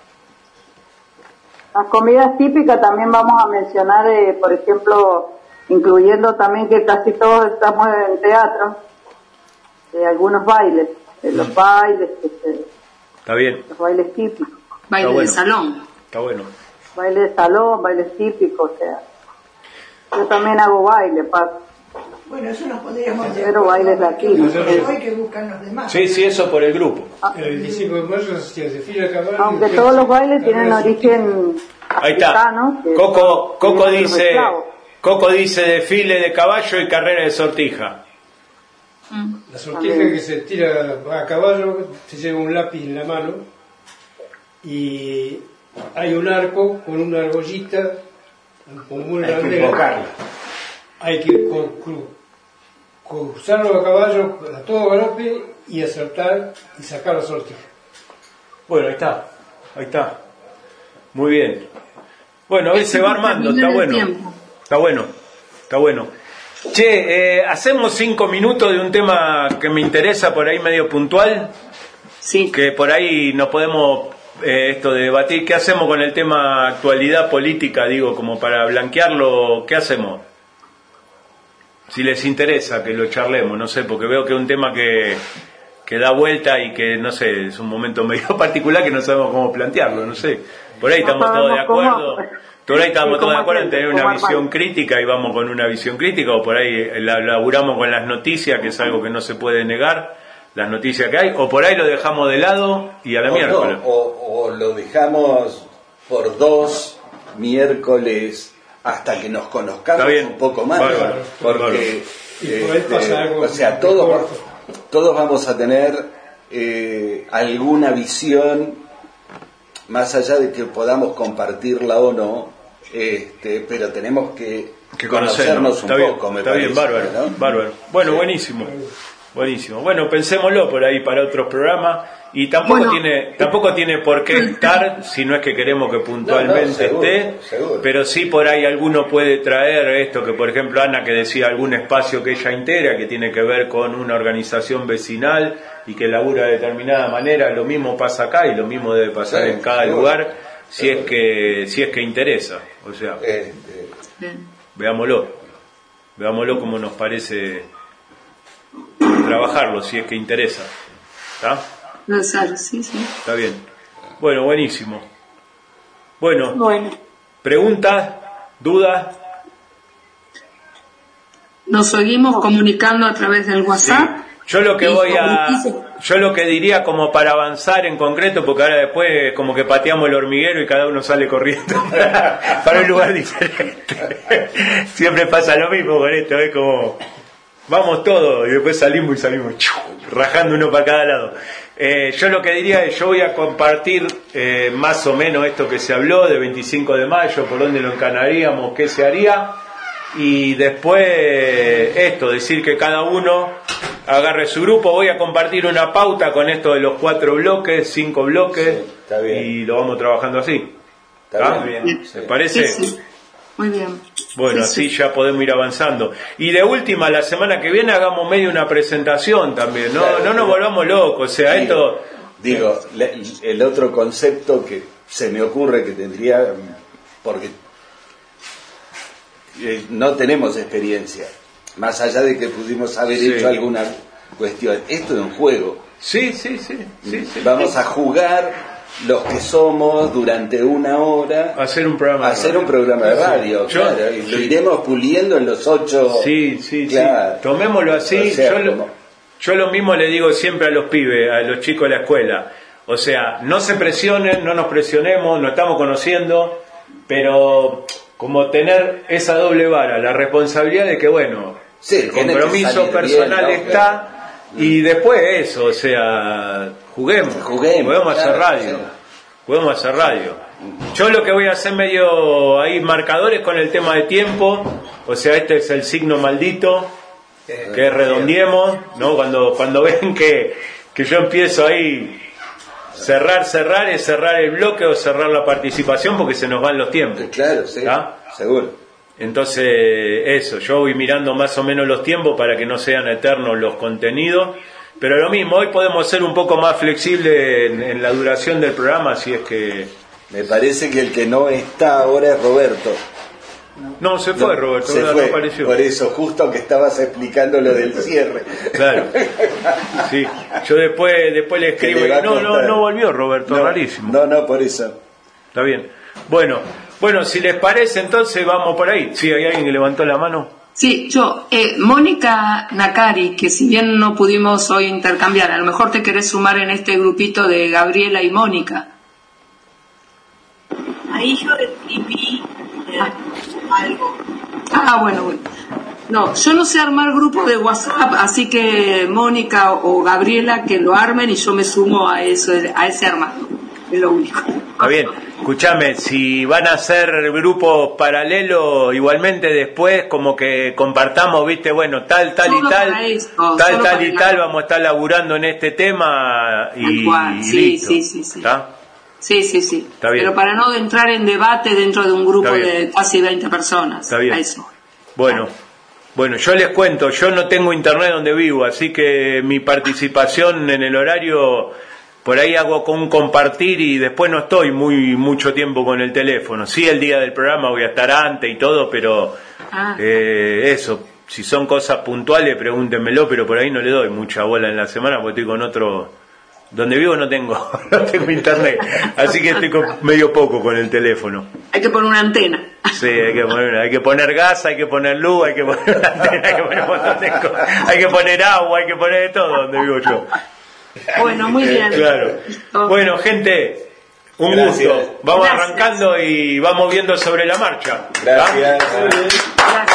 S2: Las comidas típicas también vamos a mencionar, por ejemplo, incluyendo también que casi todos estamos en teatro, algunos bailes, los bailes,
S1: Está bien.
S2: los bailes típicos.
S11: Baile
S1: bueno.
S11: de salón.
S1: Está bueno.
S2: Bailes de salón, bailes típicos, o sea, yo también hago baile,
S4: Bueno, eso nos podríamos
S2: pero bailes latinos.
S4: Hoy que buscan los demás.
S1: Sí, eso por el grupo.
S9: El 25 de mayo se desfila a caballo.
S2: Aunque todos los bailes tienen origen
S1: Ahí está.
S2: africano. que
S1: Coco
S2: vienen de los
S1: dice,
S2: esclavos.
S1: Coco dice desfile de caballo y carrera de sortija.
S9: La sortija que se tira a caballo, se lleva un lápiz en la mano y hay un arco con una argollita con una
S8: Hay que
S9: bandera.
S8: invocarla.
S9: Hay que cruzarlo a caballo a todo galope y acertar y sacar la sortija.
S1: Bueno, ahí está. Muy bien. Bueno, a ver, se va armando, está bueno. Está bueno. Che, hacemos 5 minutos de un tema que me interesa por ahí medio puntual.
S11: Sí.
S1: Que por ahí nos podemos debatir. ¿Qué hacemos con el tema actualidad política? Digo, como para blanquearlo, ¿qué hacemos? Si les interesa que lo charlemos, no sé, porque veo que es un tema que da vuelta y que, no sé, es un momento medio particular que no sabemos cómo plantearlo, no sé. Por ahí estamos todos de acuerdo. Por ahí estamos todos de acuerdo en tener una visión crítica y vamos con una visión crítica, o por ahí laburamos con las noticias, que es algo que no se puede negar, las noticias que hay, o por ahí lo dejamos de lado y a la miércoles.
S3: O lo dejamos por 2 miércoles hasta que nos conozcamos un poco más.
S1: Bárbaro,
S3: porque
S9: Y por ahí pasa algo
S3: o sea, todos vamos a tener alguna visión, más allá de que podamos compartirla o no, pero tenemos que conocernos un poco, me
S1: está
S3: parece.
S1: bien, bárbaro,
S3: ¿no?
S1: bárbaro. Bueno, buenísimo. Bueno, pensémoslo por ahí para otros programas. Y tampoco tiene por qué estar, si no es que queremos que puntualmente
S3: seguro,
S1: esté,
S3: seguro.
S1: pero sí por ahí alguno puede traer esto, que por ejemplo Ana que decía algún espacio que ella integra, que tiene que ver con una organización vecinal y que labura de determinada manera. Lo mismo pasa acá y lo mismo debe pasar en cada lugar, si es que interesa. O sea, veámoslo como nos parece trabajarlo, si es que interesa. ¿Está?
S11: Sí.
S1: Está bien. Bueno, buenísimo. Bueno. ¿Preguntas? ¿Dudas?
S11: Nos seguimos comunicando a través del WhatsApp.
S1: Sí. Yo lo que diría como para avanzar en concreto, porque ahora después como que pateamos el hormiguero y cada uno sale corriendo para un lugar diferente. Siempre pasa lo mismo con esto, es como vamos todos y después salimos rajando uno para cada lado. Yo lo que diría es, yo voy a compartir más o menos esto que se habló de 25 de mayo, por dónde lo encanaríamos, qué se haría, y después decir que cada uno agarre su grupo. Voy a compartir una pauta con esto de los 4 bloques, 5 bloques, y lo vamos trabajando así.
S3: Está bien.
S1: ¿Me parece?
S11: Sí. Muy bien.
S1: Bueno, así ya podemos ir avanzando. Y de última, la semana que viene hagamos medio una presentación también, ¿no?
S3: Claro,
S1: no nos volvamos locos, o sea, esto...
S3: Digo, el otro concepto que se me ocurre que tendría, porque no tenemos experiencia, más allá de que pudimos haber hecho alguna cuestión, esto es un juego.
S1: Sí.
S3: Vamos a jugar los que somos durante una hora,
S1: hacer un programa
S3: de radio, claro, y lo iremos puliendo en los 8.
S1: Sí,
S3: claro.
S1: Tomémoslo así.
S3: O sea,
S1: yo lo mismo le digo siempre a los pibes, a los chicos de la escuela, o sea, no se presionen, no nos presionemos, nos estamos conociendo, pero como tener esa doble vara, la responsabilidad de que el compromiso personal bien, está, y después eso, o sea, juguemos a hacer radio. podemos hacer radio. Yo lo que voy a hacer medio ahí marcadores con el tema de tiempo, o sea, este es el signo maldito, que redondeemos, ¿no? Cuando ven que yo empiezo ahí cerrar es cerrar el bloque o cerrar la participación porque se nos van los tiempos.
S3: Claro, sí, seguro.
S1: Entonces, eso, yo voy mirando más o menos los tiempos para que no sean eternos los contenidos, pero lo mismo, hoy podemos ser un poco más flexibles en la duración del programa, si es que...
S3: Me parece que el que no está ahora es Roberto.
S1: No, se fue Roberto,
S3: se
S1: no
S3: fue,
S1: apareció.
S3: Por eso, justo que estabas explicando lo del cierre.
S1: Claro. Sí, yo después le escribo. No volvió Roberto, rarísimo.
S3: No, por eso.
S1: Está bien. Bueno, si les parece, entonces vamos por ahí. Sí, hay alguien que levantó la mano.
S11: Sí, yo, Mónica Nakari, que si bien no pudimos hoy intercambiar, a lo mejor te querés sumar en este grupito de Gabriela y Mónica.
S7: Ahí yo escribí algo.
S11: Bueno. No, yo no sé armar grupo de WhatsApp, así que Mónica o Gabriela que lo armen y yo me sumo a ese armado. Es lo único.
S1: Está bien. Escúchame, si van a hacer grupos paralelos, igualmente después como que compartamos, viste, bueno, tal y tal, vamos a estar laburando en este tema y listo.
S11: Sí.
S1: ¿Está?
S11: Sí.
S1: Está bien.
S11: Pero para no entrar en debate dentro de un grupo de casi 20 personas.
S1: Está bien.
S11: A eso.
S1: Bueno, yo les cuento, yo no tengo internet donde vivo, así que mi participación en el horario, por ahí hago con un compartir y después no estoy mucho tiempo con el teléfono. Sí, el día del programa voy a estar antes y todo, pero eso, si son cosas puntuales, pregúntenmelo, pero por ahí no le doy mucha bola en la semana porque estoy con otro... Donde vivo no tengo internet, así que estoy medio poco con el teléfono.
S11: Hay que poner una antena.
S1: Sí, hay que poner gas, hay que poner luz, hay que poner una antena, hay que poner un montón de cosas. Hay que poner agua, hay que poner de todo donde vivo yo.
S11: Bueno, muy bien.
S1: Claro. Bueno, gente, gusto. Vamos arrancando y vamos viendo sobre la marcha.
S3: Gracias.